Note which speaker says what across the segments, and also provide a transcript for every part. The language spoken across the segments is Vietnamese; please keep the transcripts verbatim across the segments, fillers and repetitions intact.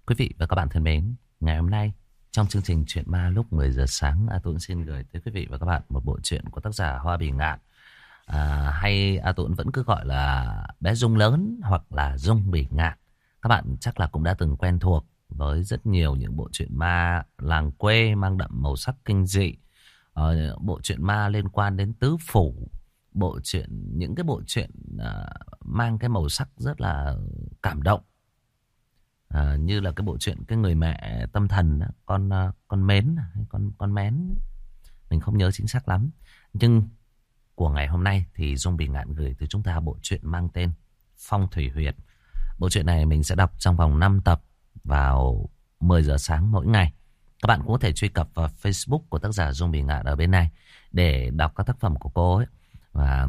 Speaker 1: Quý vị và các bạn thân mến, ngày hôm nay trong chương trình Chuyện Ma lúc mười giờ sáng, A Tuấn xin gửi tới quý vị và các bạn một bộ truyện của tác giả Hoa Bì Ngạn, à, hay A Tuấn vẫn cứ gọi là bé Dung lớn hoặc là Dung Bì Ngạn. Các bạn chắc là cũng đã từng quen thuộc với rất nhiều những bộ truyện ma làng quê mang đậm màu sắc kinh dị, ờ, bộ truyện ma liên quan đến tứ phủ, bộ truyện những cái bộ truyện à, mang cái màu sắc rất là cảm động. À, như là cái bộ truyện cái người mẹ tâm thần đó, con con mến hay con con mén, mình không nhớ chính xác lắm. Nhưng của ngày hôm nay thì Dung Bì Ngạn gửi tới chúng ta bộ truyện mang tên Phong Thủy Huyệt. Bộ truyện này mình sẽ đọc trong vòng năm tập vào mười giờ sáng mỗi ngày. Các bạn cũng có thể truy cập vào Facebook của tác giả Dung Bì Ngạn ở bên này để đọc các tác phẩm của cô ấy và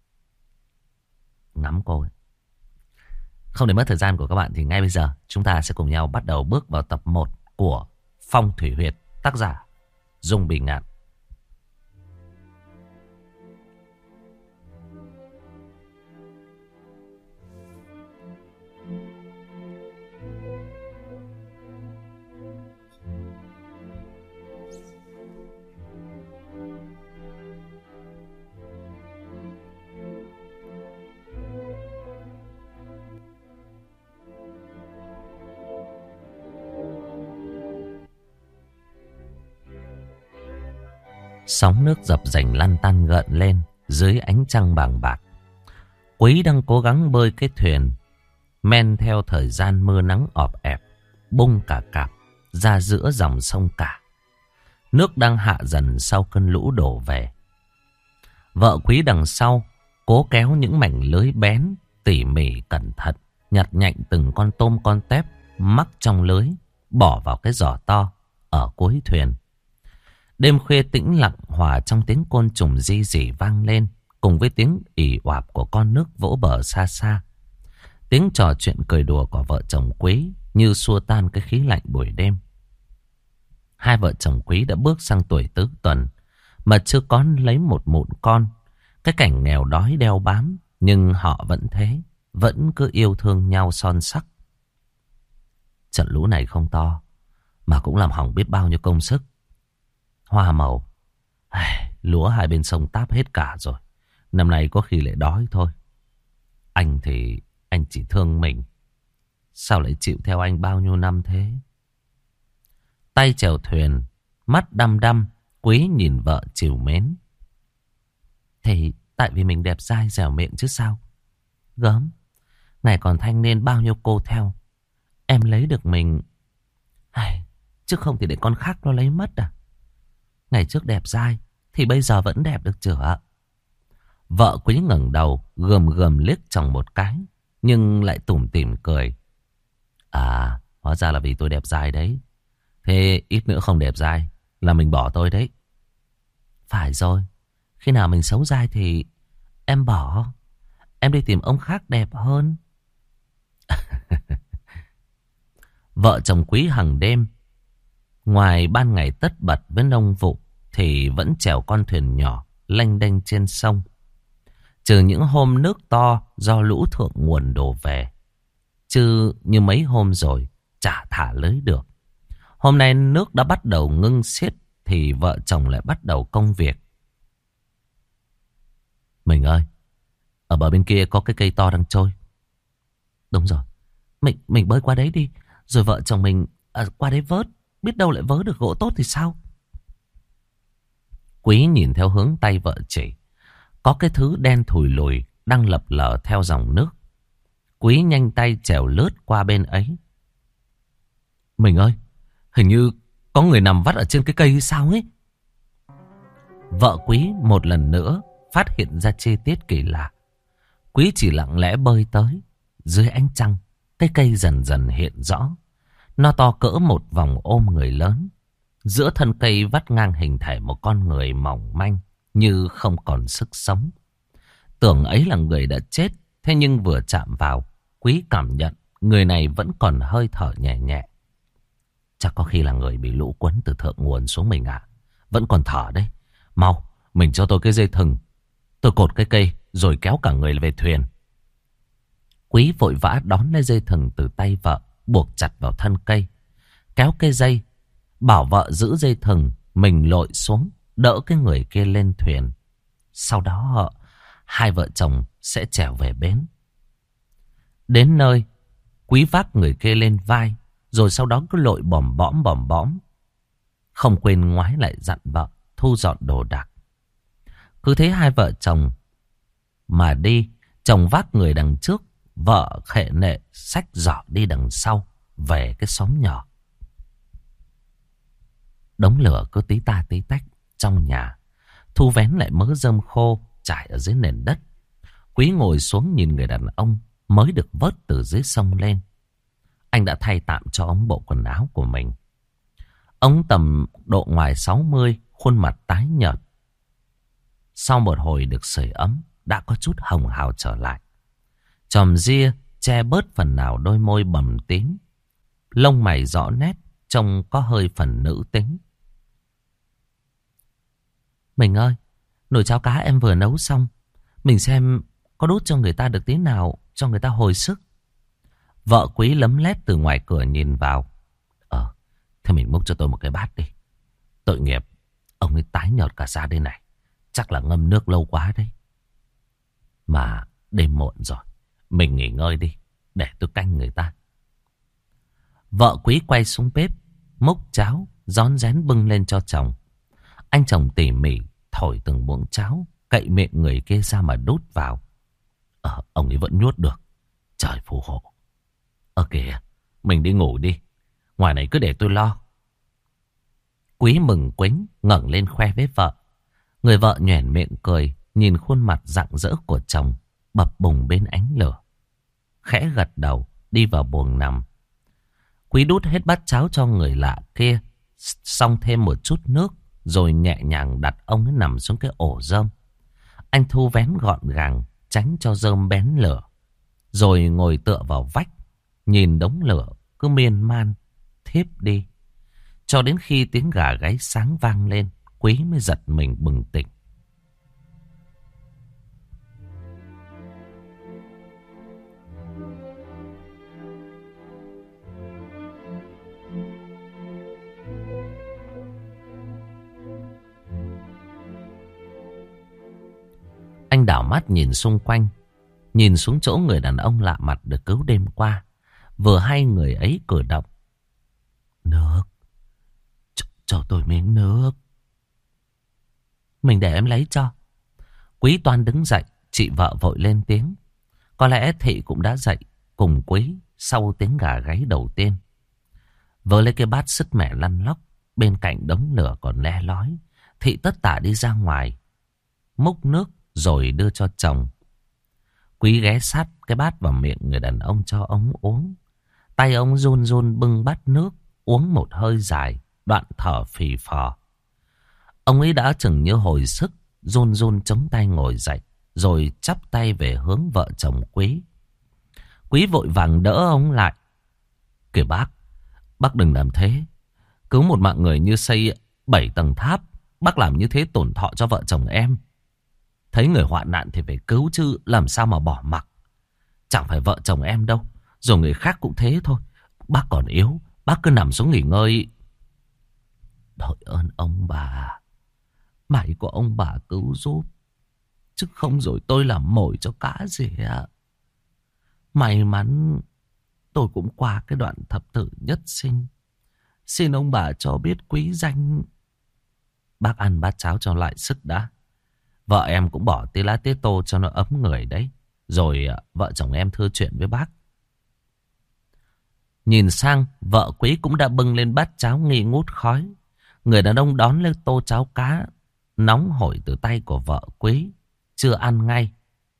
Speaker 1: ngắm cô ấy. Không để mất thời gian của các bạn thì ngay bây giờ chúng ta sẽ cùng nhau bắt đầu bước vào tập một của Phong Thủy Huyệt, tác giả Dung Bì Ngạn. Sóng nước dập dềnh lăn tăn gợn lên dưới ánh trăng bàng bạc. Quý đang cố gắng bơi cái thuyền men theo thời gian mưa nắng ọp ẹp, bung cả cạp ra giữa dòng sông cả. Nước đang hạ dần sau cơn lũ đổ về. Vợ Quý đằng sau cố kéo những mảnh lưới bén, tỉ mỉ cẩn thận, nhặt nhạnh từng con tôm con tép mắc trong lưới, bỏ vào cái giỏ to ở cuối thuyền. Đêm khuya tĩnh lặng hòa trong tiếng côn trùng ri rỉ vang lên, cùng với tiếng ì oạp của con nước vỗ bờ xa xa. Tiếng trò chuyện cười đùa của vợ chồng Quý như xua tan cái khí lạnh buổi đêm. Hai vợ chồng Quý đã bước sang tuổi tứ tuần mà chưa có lấy một mụn con. Cái cảnh nghèo đói đeo bám, nhưng họ vẫn thế, vẫn cứ yêu thương nhau son sắc. Trận lũ này không to mà cũng làm hỏng biết bao nhiêu công sức. Hoa màu, ai, lúa hai bên sông táp hết cả rồi. Năm nay có khi lại đói thôi. Anh thì anh chỉ thương mình, sao lại chịu theo anh bao nhiêu năm thế? Tay chèo thuyền, mắt đăm đăm, Quý nhìn vợ trìu mến. Thì tại vì mình đẹp dai dẻo miệng chứ sao? Gớm, ngày còn thanh niên bao nhiêu cô theo, em lấy được mình, ai, chứ không thì để con khác nó lấy mất à? Ngày trước đẹp dai thì bây giờ vẫn đẹp được chửa. Vợ Quý ngẩng đầu gườm gườm liếc chồng một cái, nhưng lại tủm tỉm cười. À, hóa ra là vì tôi đẹp dai đấy. Thế ít nữa không đẹp dai là mình bỏ tôi đấy. Phải rồi, khi nào mình xấu dai thì em bỏ. Em đi tìm ông khác đẹp hơn. Vợ chồng Quý hàng đêm, ngoài ban ngày tất bật với nông vụ, thì vẫn chèo con thuyền nhỏ lênh đênh trên sông. Trừ những hôm nước to do lũ thượng nguồn đổ về, chứ như mấy hôm rồi chả thả lưới được. Hôm nay nước đã bắt đầu ngưng xiết thì vợ chồng lại bắt đầu công việc. Mình ơi, ở bờ bên kia có cái cây to đang trôi. Đúng rồi, mình mình bơi qua đấy đi, rồi vợ chồng mình à, qua đấy vớt. Biết đâu lại vớ được gỗ tốt thì sao? Quý nhìn theo hướng tay vợ chỉ. Có cái thứ đen thùi lùi đang lập lờ theo dòng nước. Quý nhanh tay chèo lướt qua bên ấy. Mình ơi, hình như có người nằm vắt ở trên cái cây hay sao ấy? Vợ Quý một lần nữa phát hiện ra chi tiết kỳ lạ. Quý chỉ lặng lẽ bơi tới. Dưới ánh trăng, cái cây dần dần hiện rõ. Nó to cỡ một vòng ôm người lớn. Giữa thân cây vắt ngang hình thể một con người mỏng manh, như không còn sức sống. Tưởng ấy là người đã chết, thế nhưng vừa chạm vào, Quý cảm nhận người này vẫn còn hơi thở nhẹ nhẹ. Chắc có khi là người bị lũ cuốn từ thượng nguồn xuống mình ạ. Vẫn còn thở đấy. Mau, mình cho tôi cái dây thừng. Tôi cột cái cây rồi kéo cả người về thuyền. Quý vội vã đón lấy dây thừng từ tay vợ, buộc chặt vào thân cây, kéo cây dây, bảo vợ giữ dây thừng, mình lội xuống, đỡ cái người kia lên thuyền. Sau đó họ, hai vợ chồng sẽ trèo về bến. Đến nơi, Quý vác người kia lên vai, rồi sau đó cứ lội bòm bõm bòm bõm. Không quên ngoái lại dặn vợ thu dọn đồ đạc. Cứ thế hai vợ chồng mà đi, chồng vác người đằng trước, vợ khệ nệ xách giỏ đi đằng sau, về cái xóm nhỏ. Đống lửa cứ tí ta tí tách trong nhà. Thu vén lại mớ rơm khô trải ở dưới nền đất. Quý ngồi xuống nhìn người đàn ông mới được vớt từ dưới sông lên. Anh đã thay tạm cho ông bộ quần áo của mình. Ông tầm độ ngoài sáu mươi, khuôn mặt tái nhợt. Sau một hồi được sưởi ấm, đã có chút hồng hào trở lại. Chòm ria che bớt phần nào đôi môi bầm tím. Lông mày rõ nét, trông có hơi phần nữ tính. Mình ơi, nồi cháo cá em vừa nấu xong. Mình xem có đút cho người ta được tí nào, cho người ta hồi sức. Vợ Quý lấm lét từ ngoài cửa nhìn vào. Ờ, thế mình múc cho tôi một cái bát đi. Tội nghiệp, ông ấy tái nhợt cả da đây này. Chắc là ngâm nước lâu quá đấy. Mà đêm muộn rồi, mình nghỉ ngơi đi, để tôi canh người ta. Vợ Quý quay xuống bếp, múc cháo, rón rén bưng lên cho chồng. Anh chồng tỉ mỉ thổi từng muỗng cháo, cậy miệng người kia ra mà đút vào. Ờ, ông ấy vẫn nuốt được. Trời phù hộ. Ờ kìa, mình đi ngủ đi. Ngoài này cứ để tôi lo. Quý mừng quính ngẩng lên khoe với vợ. Người vợ nhoẻn miệng cười, nhìn khuôn mặt rạng rỡ của chồng bập bùng bên ánh lửa. Khẽ gật đầu, đi vào buồng nằm. Quý đút hết bát cháo cho người lạ kia, xong thêm một chút nước, rồi nhẹ nhàng đặt ông ấy nằm xuống cái ổ rơm. Anh thu vén gọn gàng, tránh cho rơm bén lửa, rồi ngồi tựa vào vách, nhìn đống lửa cứ miên man thiếp đi. Cho đến khi tiếng gà gáy sáng vang lên, Quý mới giật mình bừng tỉnh. Anh đảo mắt nhìn xung quanh, nhìn xuống chỗ người đàn ông lạ mặt được cứu đêm qua. Vừa hay người ấy cử động. Nước, cho, cho tôi miếng nước. Mình để em lấy cho. Quý toan đứng dậy, chị vợ vội lên tiếng. Có lẽ Thị cũng đã dậy cùng Quý sau tiếng gà gáy đầu tiên. Vớ lấy cái bát sứt mẻ lăn lóc, bên cạnh đống lửa còn le lói. Thị tất tả đi ra ngoài, múc nước rồi đưa cho chồng. Quý ghé sát cái bát vào miệng người đàn ông cho ông uống. Tay ông run run bưng bát nước, uống một hơi dài, đoạn thở phì phò. Ông ấy đã chừng như hồi sức, run run chống tay ngồi dậy, rồi chắp tay về hướng vợ chồng Quý. Quý vội vàng đỡ ông lại. Kìa bác, bác đừng làm thế. Cứu một mạng người như xây bảy tầng tháp, bác làm như thế tổn thọ cho vợ chồng em. Thấy người hoạn nạn thì phải cứu chứ, làm sao mà bỏ mặc. Chẳng phải vợ chồng em đâu, rồi người khác cũng thế thôi. Bác còn yếu, bác cứ nằm xuống nghỉ ngơi. Đội ơn ông bà, may của ông bà cứu giúp, chứ không rồi tôi làm mồi cho cá gì ạ. May mắn tôi cũng qua cái đoạn thập tử nhất sinh. Xin ông bà cho biết quý danh. Bác ăn bát cháo cho lại sức đã. Vợ em cũng bỏ tí lá tía tô cho nó ấm người đấy. Rồi vợ chồng em thưa chuyện với bác. Nhìn sang, vợ Quý cũng đã bưng lên bát cháo nghi ngút khói. Người đàn ông đón lên tô cháo cá nóng hổi từ tay của vợ Quý, chưa ăn ngay.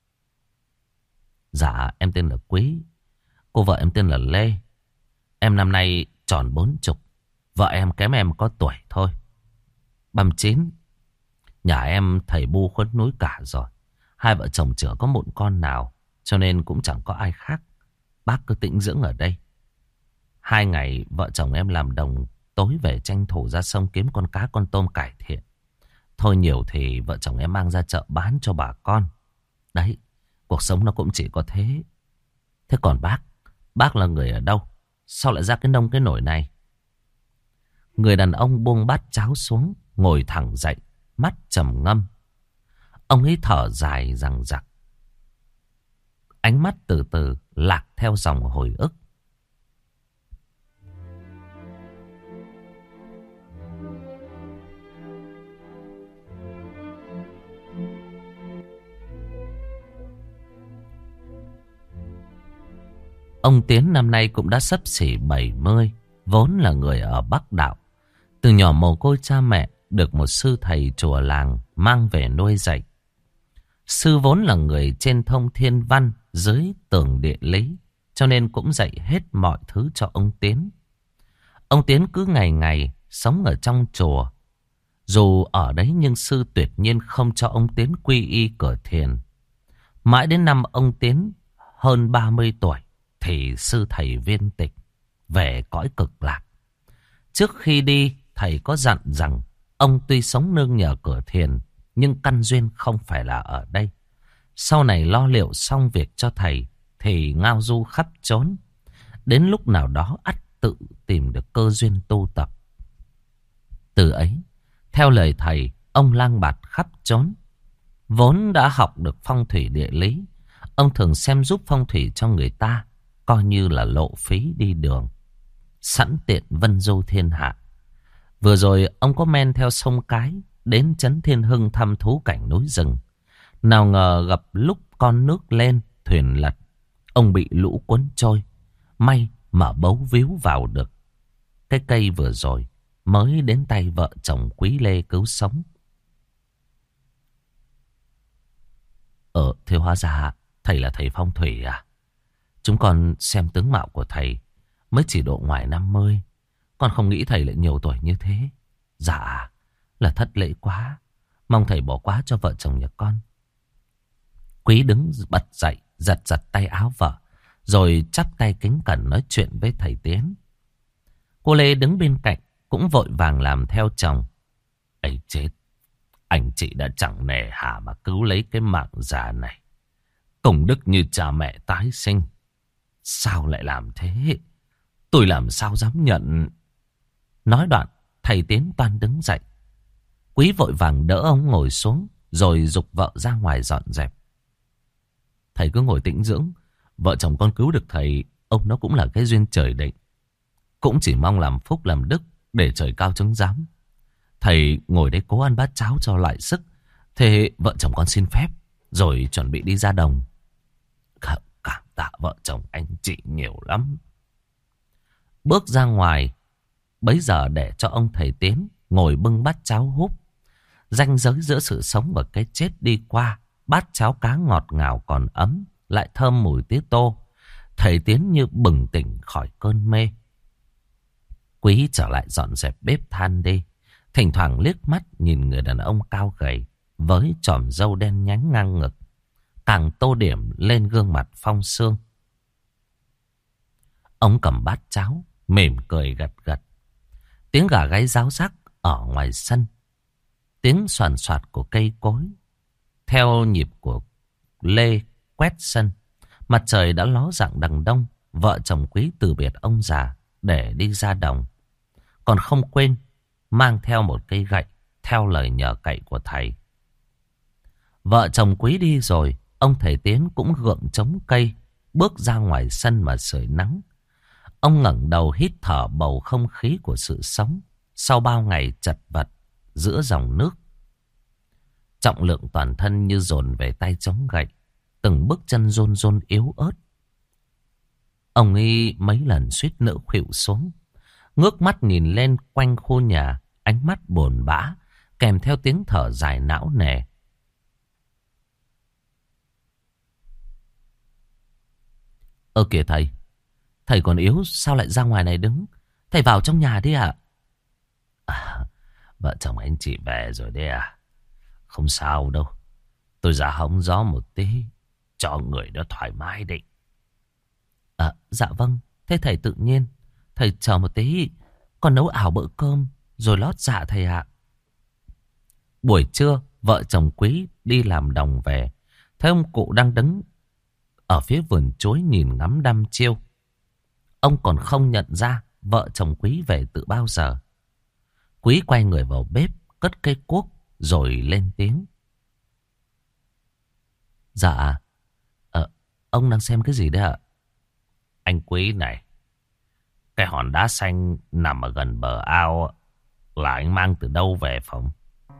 Speaker 1: Dạ, em tên là Quý. Cô vợ em tên là Lê. Em năm nay tròn bốn chục. Vợ em kém em có tuổi thôi, băm chín. Nhà em thầy bu khuất núi cả rồi. Hai vợ chồng chưa có một con nào, cho nên cũng chẳng có ai khác. Bác cứ tĩnh dưỡng ở đây. Hai ngày vợ chồng em làm đồng, tối về tranh thủ ra sông kiếm con cá con tôm cải thiện. Thôi nhiều thì vợ chồng em mang ra chợ bán cho bà con. Đấy, cuộc sống nó cũng chỉ có thế. Thế còn bác, bác là người ở đâu? sao lại ra cái nông cái nổi này? Người đàn ông buông bát cháo xuống, ngồi thẳng dậy, mắt trầm ngâm. Ông ấy thở dài rằng rặc. Ánh mắt từ từ lạc theo dòng hồi ức. Ông Tiến năm nay cũng đã xấp xỉ bảy mươi, vốn là người ở Bắc Đạo. Từ nhỏ mồ côi cha mẹ, được một sư thầy chùa làng mang về nuôi dạy. Sư vốn là người trên thông thiên văn, dưới tường địa lý, cho nên cũng dạy hết mọi thứ cho ông Tiến. Ông Tiến cứ ngày ngày sống ở trong chùa. Dù ở đấy nhưng sư tuyệt nhiên không cho ông Tiến quy y cửa thiền. Mãi đến năm ông Tiến hơn ba mươi tuổi thì sư thầy viên tịch, về cõi cực lạc. Trước khi đi, thầy có dặn rằng ông tuy sống nương nhờ cửa thiền, nhưng căn duyên không phải là ở đây. Sau này lo liệu xong việc cho thầy thì ngao du khắp chốn. Đến lúc nào đó ắt tự tìm được cơ duyên tu tập. Từ ấy, theo lời thầy, ông lang bạt khắp chốn. Vốn đã học được phong thủy địa lý, ông thường xem giúp phong thủy cho người ta, coi như là lộ phí đi đường, sẵn tiện vân du thiên hạ. Vừa rồi ông có men theo sông Cái đến trấn Thiên Hưng thăm thú cảnh núi rừng. Nào ngờ gặp lúc con nước lên, thuyền lật, ông bị lũ cuốn trôi. May mà bấu víu vào được cái cây vừa rồi, mới đến tay vợ chồng Quý Lê cứu sống. Ờ, thế hóa ra thầy là thầy phong thủy à? Chúng con xem tướng mạo của thầy mới chỉ độ ngoài năm mươi. Con không nghĩ thầy lại nhiều tuổi như thế. Dạ, là thất lễ quá. Mong thầy bỏ qua cho vợ chồng nhà con. Quý đứng bật dậy, giật giật tay áo vợ, rồi chắp tay kính cẩn nói chuyện với thầy Tiến. Cô Lê đứng bên cạnh cũng vội vàng làm theo chồng. Ấy chết, anh chị đã chẳng nề hà mà cứu lấy cái mạng già này. Công đức như cha mẹ tái sinh, sao lại làm thế? Tôi làm sao dám nhận. Nói đoạn, thầy Tiến toan đứng dậy. Quý vội vàng đỡ ông ngồi xuống, rồi giục vợ ra ngoài dọn dẹp. Thầy cứ ngồi tĩnh dưỡng. Vợ chồng con cứu được thầy, ông nó cũng là cái duyên trời định. Cũng chỉ mong làm phúc làm đức, để trời cao chứng giám. Thầy ngồi đây cố ăn bát cháo cho lại sức. Thế vợ chồng con xin phép, rồi chuẩn bị đi ra đồng. Cảm, cảm tạ vợ chồng anh chị nhiều lắm. Bước ra ngoài, bấy giờ để cho ông thầy Tiến ngồi bưng bát cháo húp. Ranh giới giữa sự sống và cái chết đi qua. Bát cháo cá ngọt ngào còn ấm, lại thơm mùi tía tô. Thầy Tiến như bừng tỉnh khỏi cơn mê. Quý trở lại dọn dẹp bếp than đi. Thỉnh thoảng liếc mắt nhìn người đàn ông cao gầy với chòm râu đen nhánh ngang ngực, càng tô điểm lên gương mặt phong sương. Ông cầm bát cháo, mỉm cười gật gật. Tiếng gà gáy ráo rác ở ngoài sân, tiếng soàn soạt của cây cối theo nhịp của Lê quét sân. Mặt trời đã ló dạng đằng đông. Vợ chồng Quý từ biệt ông già để đi ra đồng, còn không quên mang theo một cây gậy theo lời nhờ cậy của thầy. Vợ chồng Quý đi rồi, ông thầy Tiến cũng gượng chống cây, bước ra ngoài sân mà sưởi nắng. Ông ngẩng đầu hít thở bầu không khí của sự sống sau bao ngày chật vật giữa dòng nước. Trọng lượng toàn thân như dồn về tay chống gậy, từng bước chân rôn rôn yếu ớt. Ông ấy mấy lần suýt nữa khuỵu xuống, ngước mắt nhìn lên quanh khu nhà, ánh mắt buồn bã, kèm theo tiếng thở dài não nề. Ơ kìa thầy, thầy còn yếu sao lại ra ngoài này đứng? Thầy vào trong nhà đi ạ. À, vợ chồng anh chị về rồi đấy à? Không sao đâu, tôi ra hóng gió một tí, cho người đó thoải mái đi. À, dạ vâng, thế thầy tự nhiên. Thầy chờ một tí, con nấu ảo bữa cơm rồi lót dạ thầy ạ. Buổi trưa, vợ chồng Quý đi làm đồng về, thấy ông cụ đang đứng ở phía vườn chuối nhìn ngắm đăm chiêu. ông còn không nhận ra vợ chồng Quý về từ bao giờ. Quý quay người vào bếp, cất cây cuốc rồi lên tiếng. Dạ, ờ, ông đang xem cái gì đấy ạ? Anh Quý này, cái hòn đá xanh nằm ở gần bờ ao là anh mang từ đâu về phòng?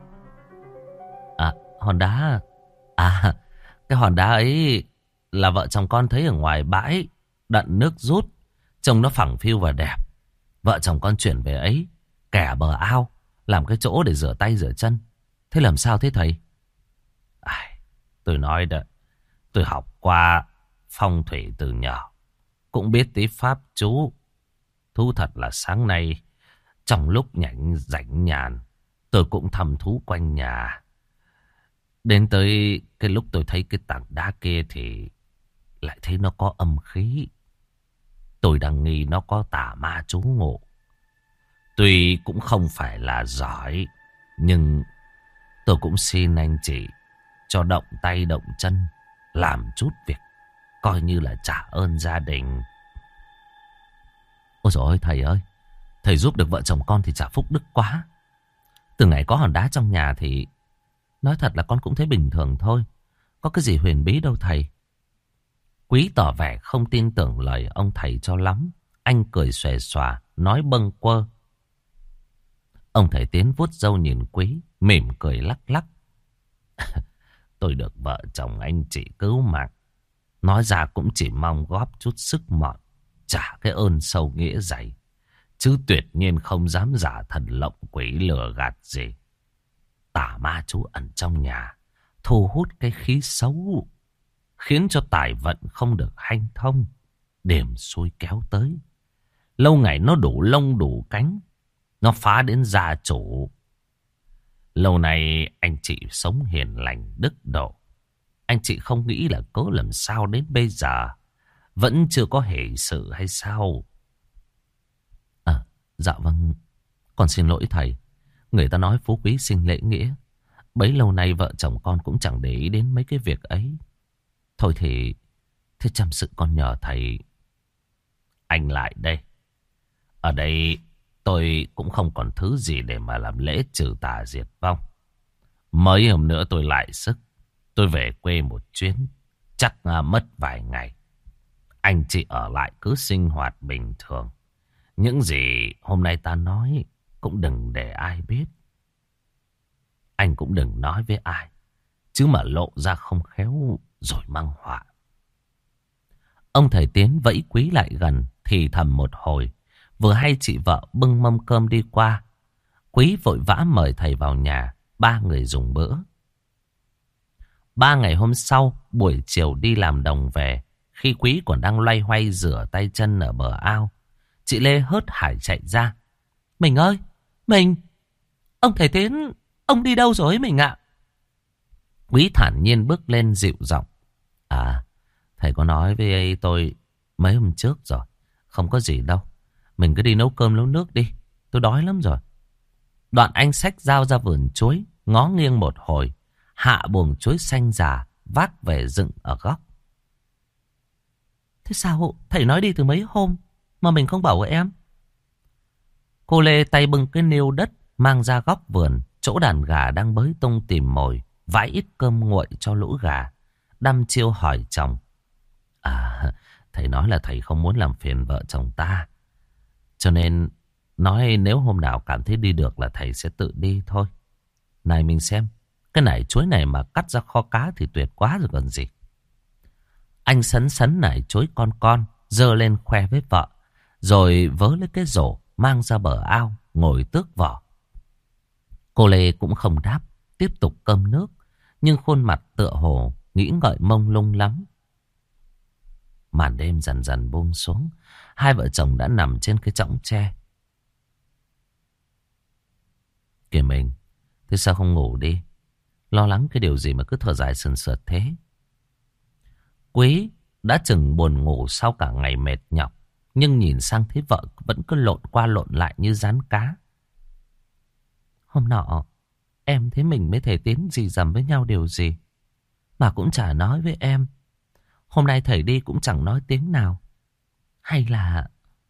Speaker 1: À, hòn đá... À, cái hòn đá ấy là vợ chồng con thấy ở ngoài bãi, đận nước rút, trông nó phẳng phiu và đẹp. Vợ chồng con chuyển về ấy, kẻ bờ ao, làm cái chỗ để rửa tay rửa chân. Thế làm sao thế thầy? À, tôi nói đó, tôi học qua phong thủy từ nhỏ, cũng biết tí pháp chú. Thú thật là sáng nay, trong lúc nhảnh rảnh nhàn, tôi cũng thăm thú quanh nhà. Đến tới cái lúc tôi thấy cái tảng đá kia thì lại thấy nó có âm khí. Tôi đang nghi nó có tà ma trú ngụ. Tuy cũng không phải là giỏi, nhưng tôi cũng xin anh chị cho động tay động chân, làm chút việc, coi như là trả ơn gia đình. Ôi dồi ôi thầy ơi, thầy giúp được vợ chồng con thì trả phúc đức quá. Từ ngày có hòn đá trong nhà thì nói thật là con cũng thấy bình thường thôi. Có cái gì huyền bí đâu thầy. Quý tỏ vẻ không tin tưởng lời ông thầy cho lắm. Anh cười xòe xòa, nói bâng quơ. Ông thầy Tiến vuốt râu nhìn Quý, mỉm cười lắc lắc. Tôi được vợ chồng anh chị cứu mạng, nói ra cũng chỉ mong góp chút sức mọn, trả cái ơn sâu nghĩa dày, chứ tuyệt nhiên không dám giả thần lộng quỷ lừa gạt gì. Tà ma chú ẩn trong nhà, thu hút cái khí xấu, khiến cho tài vận không được hanh thông, điểm xui kéo tới. Lâu ngày nó đủ lông đủ cánh, nó phá đến gia chủ. Lâu nay anh chị sống hiền lành đức độ, anh chị không nghĩ là cớ làm sao đến bây giờ vẫn chưa có hỷ sự hay sao? À, dạ vâng, con xin lỗi thầy. Người ta nói phú quý sinh lễ nghĩa, bấy lâu nay vợ chồng con cũng chẳng để ý đến mấy cái việc ấy. Thôi thì, thế chăm sự con nhờ thầy. Anh lại đây. Ở đây tôi cũng không còn thứ gì để mà làm lễ trừ tà diệt vong. Mấy hôm nữa tôi lại sức, tôi về quê một chuyến, chắc mất vài ngày. Anh chị ở lại cứ sinh hoạt bình thường. Những gì hôm nay ta nói cũng đừng để ai biết. Anh cũng đừng nói với ai, chứ mà lộ ra không khéo rồi mang họa. Ông thầy Tiến vẫy Quý lại gần, thì thầm một hồi. Vừa hay chị vợ bưng mâm cơm đi qua, Quý vội vã mời thầy vào nhà, ba người dùng bữa. Ba ngày hôm sau, buổi chiều đi làm đồng về, khi Quý còn đang loay hoay rửa tay chân ở bờ ao, chị Lê hớt hải chạy ra. Mình ơi, mình, ông thầy Tiến, ông đi đâu rồi mình ạ? Quý thản nhiên bước lên dịu giọng. À, thầy có nói với tôi mấy hôm trước rồi, không có gì đâu. Mình cứ đi nấu cơm nấu nước đi, tôi đói lắm rồi. Đoạn anh xách dao ra vườn chuối, ngó nghiêng một hồi, hạ buồng chuối xanh già, vác về dựng ở góc. Thế sao thầy nói đi từ mấy hôm mà mình không bảo với em? Cô Lê tay bưng cái niêu đất mang ra góc vườn, chỗ đàn gà đang bới tung tìm mồi, vãi ít cơm nguội cho lũ gà, đăm chiêu hỏi chồng. À, thầy nói là thầy không muốn làm phiền vợ chồng ta, cho nên nói nếu hôm nào cảm thấy đi được là thầy sẽ tự đi thôi. Này mình xem, cái nải chuối này mà cắt ra kho cá thì tuyệt quá rồi còn gì. Anh sấn sấn nải chuối con con, giơ lên khoe với vợ, rồi vớ lấy cái rổ mang ra bờ ao, ngồi tước vỏ. Cô Lê cũng không đáp, tiếp tục cơm nước, nhưng khuôn mặt tựa hồ nghĩ ngợi mông lung lắm. Màn đêm dần dần buông xuống, hai vợ chồng đã nằm trên cái chõng tre. Kìa mình, thế sao không ngủ đi? Lo lắng cái điều gì mà cứ thở dài sườn sượt thế? Quý đã chừng buồn ngủ sau cả ngày mệt nhọc, nhưng nhìn sang thấy vợ vẫn cứ lộn qua lộn lại như rán cá. Hôm nọ, em thấy mình mới thầy Tiến gì dầm với nhau điều gì, mà cũng chả nói với em. Hôm nay thầy đi cũng chẳng nói tiếng nào. Hay là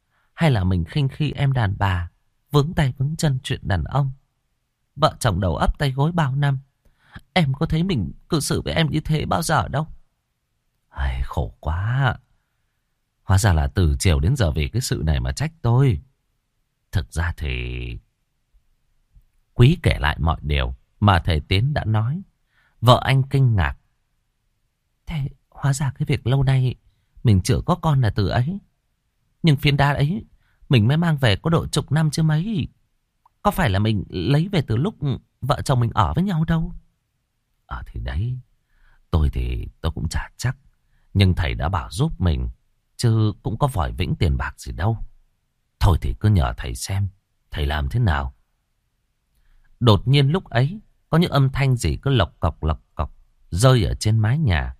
Speaker 1: Hay là mình khinh khi em đàn bà, vướng tay vướng chân chuyện đàn ông. Vợ chồng đầu ấp tay gối bao năm, em có thấy mình cư xử với em như thế bao giờ đâu. Ai, khổ quá. Hóa ra là từ chiều đến giờ vì cái sự này mà trách tôi. Thực ra thì Quý kể lại mọi điều mà thầy Tiến đã nói. Vợ anh kinh ngạc. Thế hóa ra cái việc lâu nay mình chưa có con là từ ấy. Nhưng phiến đá ấy mình mới mang về có độ chục năm chứ mấy. Có phải là mình lấy về từ lúc vợ chồng mình ở với nhau đâu. Ờ thì đấy, tôi thì tôi cũng chả chắc. Nhưng thầy đã bảo giúp mình, chứ cũng có vòi vĩnh tiền bạc gì đâu. Thôi thì cứ nhờ thầy xem thầy làm thế nào. Đột nhiên lúc ấy có những âm thanh gì cứ lộc cọc lộc cọc rơi ở trên mái nhà.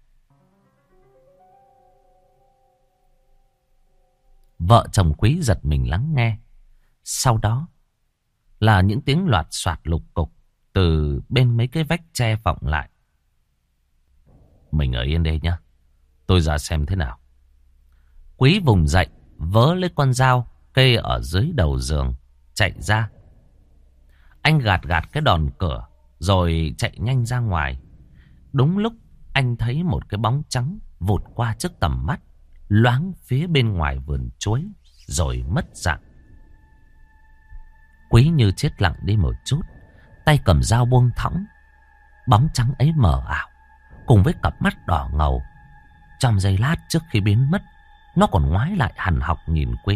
Speaker 1: Vợ chồng Quý giật mình lắng nghe. Sau đó là những tiếng loạt soạt lục cục từ bên mấy cái vách tre vọng lại. Mình ở yên đây nhá, tôi ra xem thế nào. Quý vùng dậy, vớ lấy con dao kê ở dưới đầu giường, chạy ra. Anh gạt gạt cái đòn cửa, rồi chạy nhanh ra ngoài. Đúng lúc anh thấy một cái bóng trắng vụt qua trước tầm mắt, loáng phía bên ngoài vườn chuối, rồi mất dạng. Quý như chết lặng đi một chút, tay cầm dao buông thõng. Bóng trắng ấy mờ ảo, cùng với cặp mắt đỏ ngầu. Trong giây lát trước khi biến mất, nó còn ngoái lại hằn học nhìn Quý.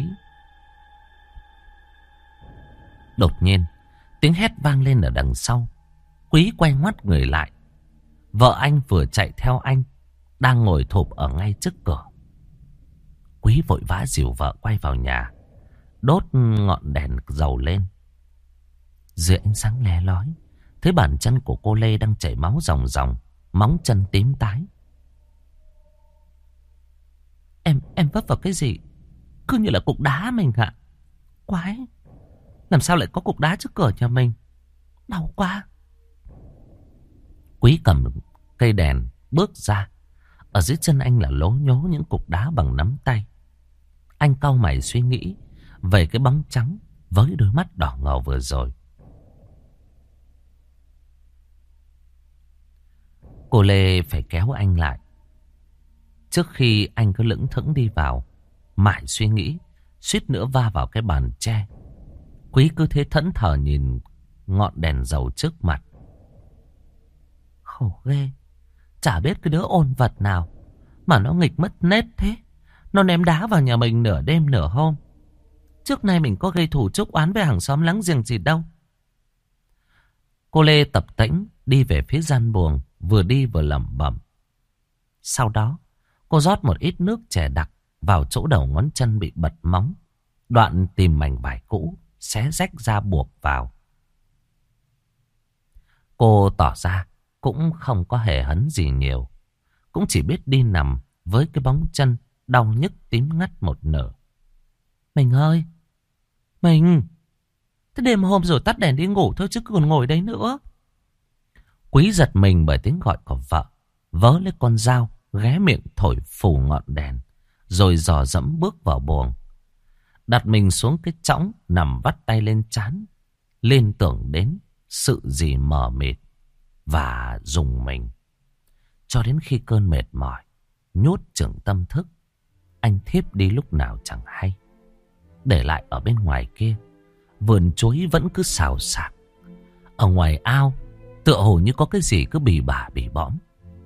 Speaker 1: Đột nhiên, tiếng hét vang lên ở đằng sau. Quý quay ngoắt người lại. Vợ anh vừa chạy theo anh, đang ngồi thụp ở ngay trước cửa. Quý vội vã dìu vợ quay vào nhà, đốt ngọn đèn dầu lên. Dưới ánh sáng le lói, thấy bàn chân của cô Lê đang chảy máu ròng ròng, móng chân tím tái. Em em vấp vào cái gì? Cứ như là cục đá mình ạ. Quái, làm sao lại có cục đá trước cửa nhà mình? Đau quá. Quý cầm cây đèn bước ra. Ở dưới chân anh là lố nhố những cục đá bằng nắm tay. Anh cau mày suy nghĩ về cái bóng trắng với đôi mắt đỏ ngầu vừa rồi. Cô Lê phải kéo anh lại. Trước khi anh cứ lững thững đi vào, mãi suy nghĩ, suýt nữa va vào cái bàn tre. Quý cứ thế thẫn thờ nhìn ngọn đèn dầu trước mặt. Khổ ghê, chả biết cái đứa ôn vật nào mà nó nghịch mất nết thế. Nó ném đá vào nhà mình nửa đêm nửa hôm. Trước nay mình có gây thủ chuốc oán với hàng xóm láng giềng gì đâu. Cô Lê tập tễnh đi về phía gian buồng, vừa đi vừa lẩm bẩm. Sau đó cô rót một ít nước chè đặc vào chỗ đầu ngón chân bị bật móng. Đoạn tìm mảnh vải cũ, xé rách ra buộc vào. Cô tỏ ra cũng không có hề hấn gì nhiều, cũng chỉ biết đi nằm với cái bóng chân đau nhức tím ngắt một nửa. Mình ơi, mình, thế đêm hôm rồi tắt đèn đi ngủ thôi chứ còn ngồi đấy nữa. Quý giật mình bởi tiếng gọi của vợ, vớ lấy con dao, ghé miệng thổi phù ngọn đèn, rồi dò dẫm bước vào buồng. Đặt mình xuống cái chõng, nằm vắt tay lên trán, liên tưởng đến sự gì mờ mịt và rùng mình. Cho đến khi cơn mệt mỏi nhốt chừng tâm thức, anh thiếp đi lúc nào chẳng hay. Để lại ở bên ngoài kia, vườn chuối vẫn cứ xào xạc. Ở ngoài ao, tựa hồ như có cái gì cứ bì bả bì bõm.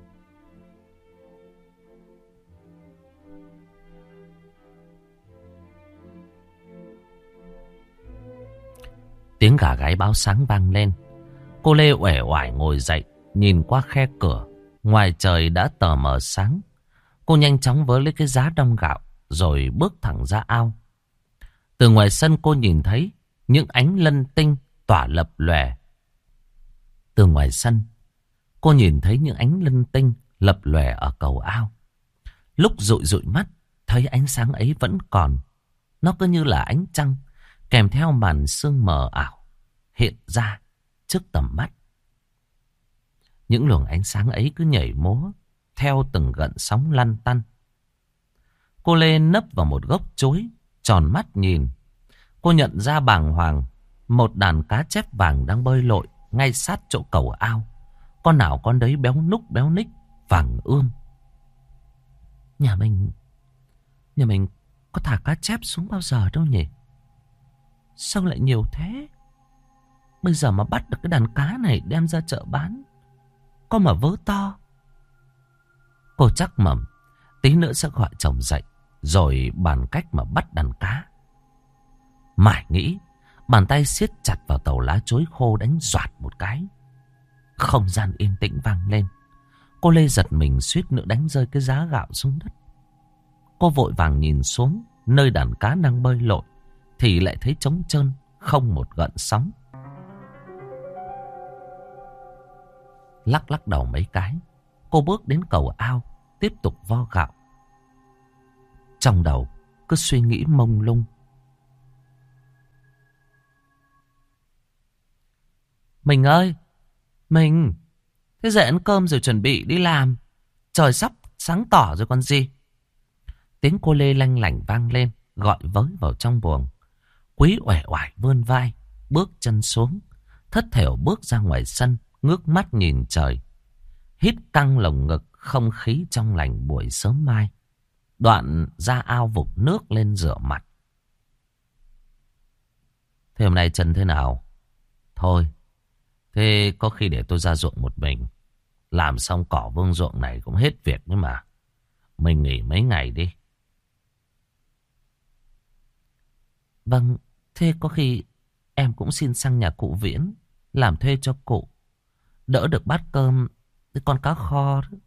Speaker 1: Tiếng gà gáy báo sáng vang lên. Cô Lê uể oải ngồi dậy, nhìn qua khe cửa. Ngoài trời đã tờ mờ sáng. Cô nhanh chóng vớ lấy cái giá đong gạo, rồi bước thẳng ra ao. Từ ngoài sân cô nhìn thấy những ánh lân tinh tỏa lập lòe. Từ ngoài sân, cô nhìn thấy những ánh lân tinh lập lòe ở cầu ao. Lúc dụi dụi mắt, thấy ánh sáng ấy vẫn còn. Nó cứ như là ánh trăng, kèm theo màn sương mờ ảo hiện ra trước tầm mắt. Những luồng ánh sáng ấy cứ nhảy múa theo từng gợn sóng lăn tăn. Cô Lê nấp vào một gốc chuối, tròn mắt nhìn. Cô nhận ra bàng hoàng, một đàn cá chép vàng đang bơi lội ngay sát chỗ cầu ao. Con nào con đấy béo núc béo ních, vàng ươm. Nhà mình, nhà mình có thả cá chép xuống bao giờ đâu nhỉ? Sao lại nhiều thế? Bây giờ mà bắt được cái đàn cá này đem ra chợ bán, có mà vớ to. Cô chắc mẩm tí nữa sẽ gọi chồng dậy, rồi bàn cách mà bắt đàn cá. Mải nghĩ, bàn tay siết chặt vào tàu lá chuối khô đánh doạt một cái. Không gian yên tĩnh vang lên. Cô Lê giật mình suýt nữa đánh rơi cái giá gạo xuống đất. Cô vội vàng nhìn xuống nơi đàn cá đang bơi lội, thì lại thấy trống trơn, không một gợn sóng. Lắc lắc đầu mấy cái, cô bước đến cầu ao, tiếp tục vo gạo. Trong đầu cứ suy nghĩ mông lung. Mình ơi, mình, thế dậy ăn cơm rồi chuẩn bị đi làm. Trời sắp sáng tỏ rồi còn gì. Tiếng cô Lê lanh lảnh vang lên, gọi với vào trong buồng. Quý uể oải vươn vai, bước chân xuống, thất thểu bước ra ngoài sân, ngước mắt nhìn trời. Hít căng lồng ngực không khí trong lành buổi sớm mai. Đoạn ra ao vụt nước lên rửa mặt. Thế hôm nay chân thế nào? Thôi, thế có khi để tôi ra ruộng một mình. Làm xong cỏ vương ruộng này cũng hết việc nữa mà. Mình nghỉ mấy ngày đi. Vâng, thế có khi em cũng xin sang nhà cụ Viễn làm thuê cho cụ. Đỡ được bát cơm với con cá kho đó.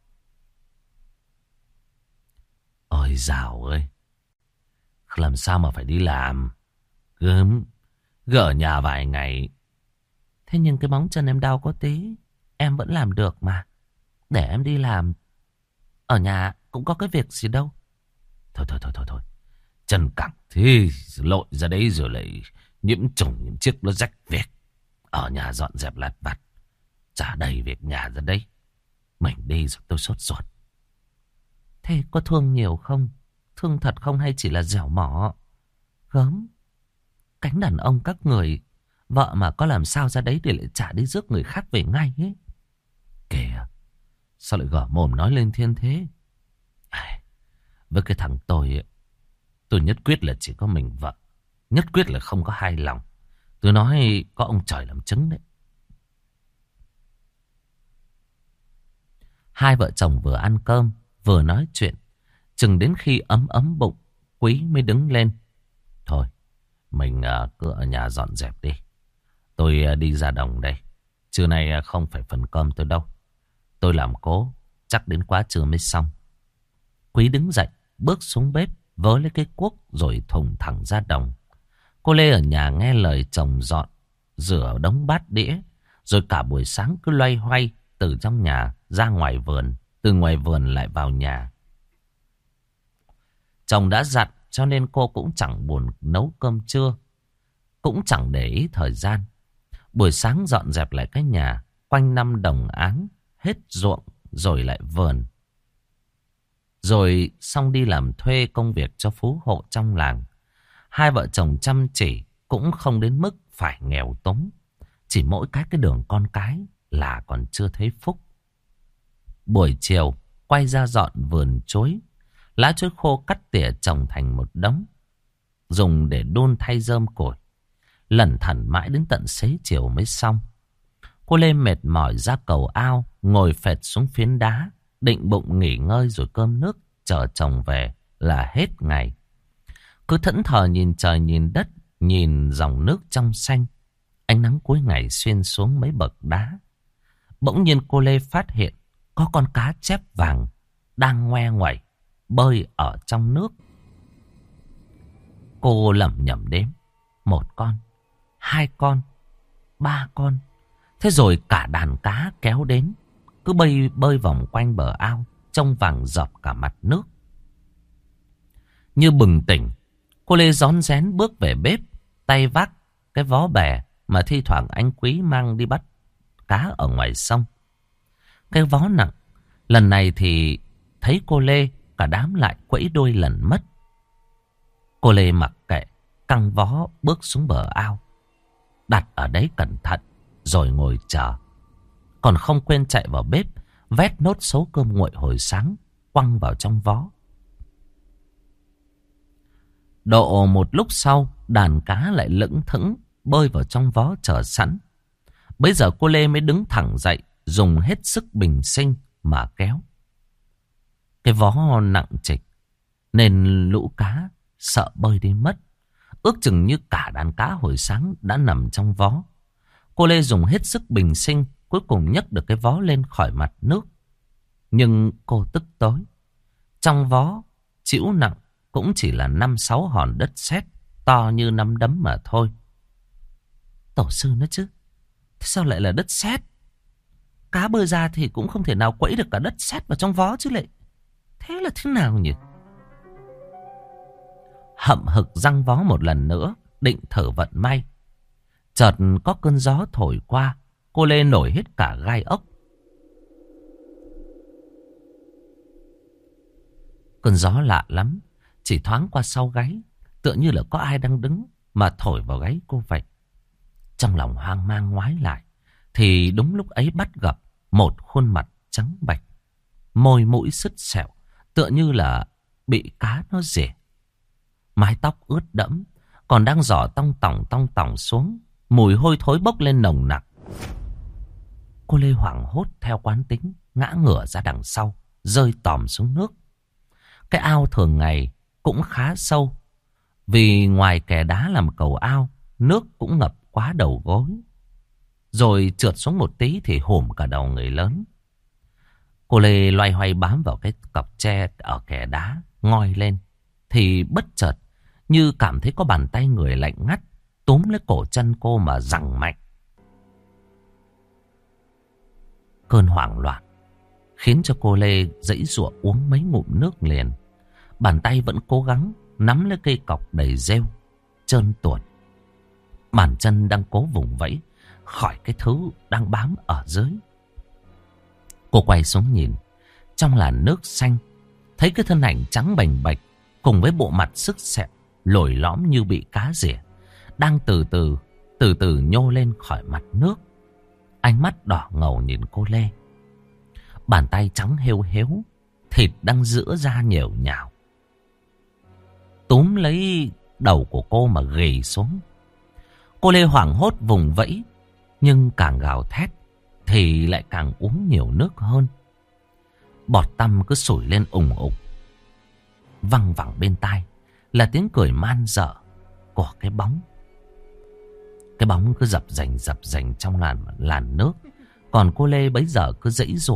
Speaker 1: Ôi dào ơi, làm sao mà phải đi làm. Gớm, gỡ nhà vài ngày. Thế nhưng cái móng chân em đau có tí, em vẫn làm được mà. Để em đi làm. Ở nhà cũng có cái việc gì đâu. Thôi thôi thôi thôi thôi. Chân cẳng thì lội ra đấy rồi lại nhiễm trùng những chiếc nó rách việc. Ở nhà dọn dẹp lặt vặt, trả đầy việc nhà ra đấy. Mình đi rồi tôi sốt ruột. Thế có thương nhiều không? Thương thật không hay chỉ là dẻo mỏ? Gớm, cánh đàn ông các người, vợ mà có làm sao ra đấy để lại trả đi rước người khác về ngay ấy. Kìa, sao lại gở mồm nói lên thiên thế? À, với cái thằng tôi ấy, tôi nhất quyết là chỉ có mình vợ. Nhất quyết là không có hai lòng. Tôi nói có ông trời làm chứng đấy. Hai vợ chồng vừa ăn cơm vừa nói chuyện, chừng đến khi ấm ấm bụng, Quý mới đứng lên. Thôi, mình uh, cứ ở nhà dọn dẹp đi. Tôi uh, đi ra đồng đây. Trưa nay uh, không phải phần cơm tôi đâu. Tôi làm cố, chắc đến quá trưa mới xong. Quý đứng dậy, bước xuống bếp, vớ lấy cái cuốc rồi thùng thẳng ra đồng. Cô Lê ở nhà nghe lời chồng dọn, rửa đống bát đĩa, rồi cả buổi sáng cứ loay hoay từ trong nhà ra ngoài vườn, từ ngoài vườn lại vào nhà. Chồng đã dặn cho nên cô cũng chẳng buồn nấu cơm trưa, cũng chẳng để ý thời gian. Buổi sáng dọn dẹp lại cái nhà, quanh năm đồng áng, hết ruộng rồi lại vườn. Rồi xong đi làm thuê công việc cho phú hộ trong làng. Hai vợ chồng chăm chỉ cũng không đến mức phải nghèo túng. Chỉ mỗi cái cái đường con cái là còn chưa thấy phúc. Buổi chiều quay ra dọn vườn chuối. Lá chuối khô cắt tỉa trồng thành một đống, dùng để đun thay rơm củi. Lẩn thẩn mãi đến tận xế chiều mới xong. Cô Lê mệt mỏi ra cầu ao, ngồi phệt xuống phiến đá, định bụng nghỉ ngơi rồi cơm nước chờ chồng về là hết ngày. Cứ thẫn thờ nhìn trời nhìn đất, nhìn dòng nước trong xanh. Ánh nắng cuối ngày xuyên xuống mấy bậc đá. Bỗng nhiên cô Lê phát hiện có con cá chép vàng đang ngoe nguẩy bơi ở trong nước. Cô lẩm nhẩm đếm. Một con, hai con, ba con. Thế rồi cả đàn cá kéo đến, cứ bơi bơi vòng quanh bờ ao, trông vàng rợp cả mặt nước. Như bừng tỉnh, cô Lê rón rén bước về bếp, tay vác cái vó bè mà thi thoảng anh Quý mang đi bắt cá ở ngoài sông. Cái vó nặng, lần này thì thấy cô Lê cả đám lại quẫy đuôi lần mất. Cô Lê mặc kệ, căng vó bước xuống bờ ao, đặt ở đấy cẩn thận, rồi ngồi chờ. Còn không quên chạy vào bếp, vét nốt số cơm nguội hồi sáng, quăng vào trong vó. Độ một lúc sau, đàn cá lại lững thững bơi vào trong vó chờ sẵn. Bây giờ cô Lê mới đứng thẳng dậy, dùng hết sức bình sinh mà kéo. Cái vó nặng trịch, nên lũ cá sợ bơi đi mất. Ước chừng như cả đàn cá hồi sáng đã nằm trong vó. Cô Lê dùng hết sức bình sinh, cuối cùng nhấc được cái vó lên khỏi mặt nước. Nhưng cô tức tối. Trong vó, chịu nặng cũng chỉ là năm sáu hòn đất sét to như nắm đấm mà thôi. Tổ sư nó chứ, thế sao lại là đất sét? Cá bơi ra thì cũng không thể nào quẫy được cả đất sét vào trong vó chứ lệ. Thế là thế nào nhỉ? Hậm hực răng vó một lần nữa, định thử vận may. Chợt có cơn gió thổi qua, cô Lê nổi hết cả gai ốc. Cơn gió lạ lắm, chỉ thoáng qua sau gáy, tựa như là có ai đang đứng mà thổi vào gáy cô vậy. Trong lòng hoang mang ngoái lại, thì đúng lúc ấy bắt gặp một khuôn mặt trắng bạch, môi mũi sứt sẹo, tựa như là bị cá nó rỉa. Mái tóc ướt đẫm, còn đang giỏ tong tỏng tong tỏng xuống, mùi hôi thối bốc lên nồng nặc. Cô Lê hoảng hốt theo quán tính, ngã ngửa ra đằng sau, rơi tòm xuống nước. Cái ao thường ngày cũng khá sâu, vì ngoài kè đá làm cầu ao, nước cũng ngập quá đầu gối. Rồi trượt xuống một tí thì hổm cả đầu người lớn. Cô Lê loay hoay bám vào cái cọc tre ở kè đá, ngoi lên, thì bất chợt như cảm thấy có bàn tay người lạnh ngắt túm lấy cổ chân cô mà giằng mạnh. Cơn hoảng loạn khiến cho cô Lê giãy giụa uống mấy ngụm nước liền. Bàn tay vẫn cố gắng nắm lấy cây cọc đầy rêu, trơn tuột. Bàn chân đang cố vùng vẫy khỏi cái thứ đang bám ở dưới. Cô quay xuống nhìn, trong làn nước xanh, thấy cái thân ảnh trắng bềnh bạch cùng với bộ mặt sức sẹo, lồi lõm như bị cá rỉa, đang từ từ, từ từ nhô lên khỏi mặt nước. Ánh mắt đỏ ngầu nhìn cô Lê. Bàn tay trắng hêu héo, thịt đang rữa ra nhiều nhào, túm lấy đầu của cô mà ghì xuống. Cô Lê hoảng hốt vùng vẫy, nhưng càng gào thét thì lại càng uống nhiều nước hơn. Bọt tăm cứ sủi lên ùng ục. Văng vẳng bên tai là tiếng cười man dợ của cái bóng. Cái bóng cứ dập dành dập dành trong làn, làn nước. Còn cô Lê bấy giờ cứ giãy giụa.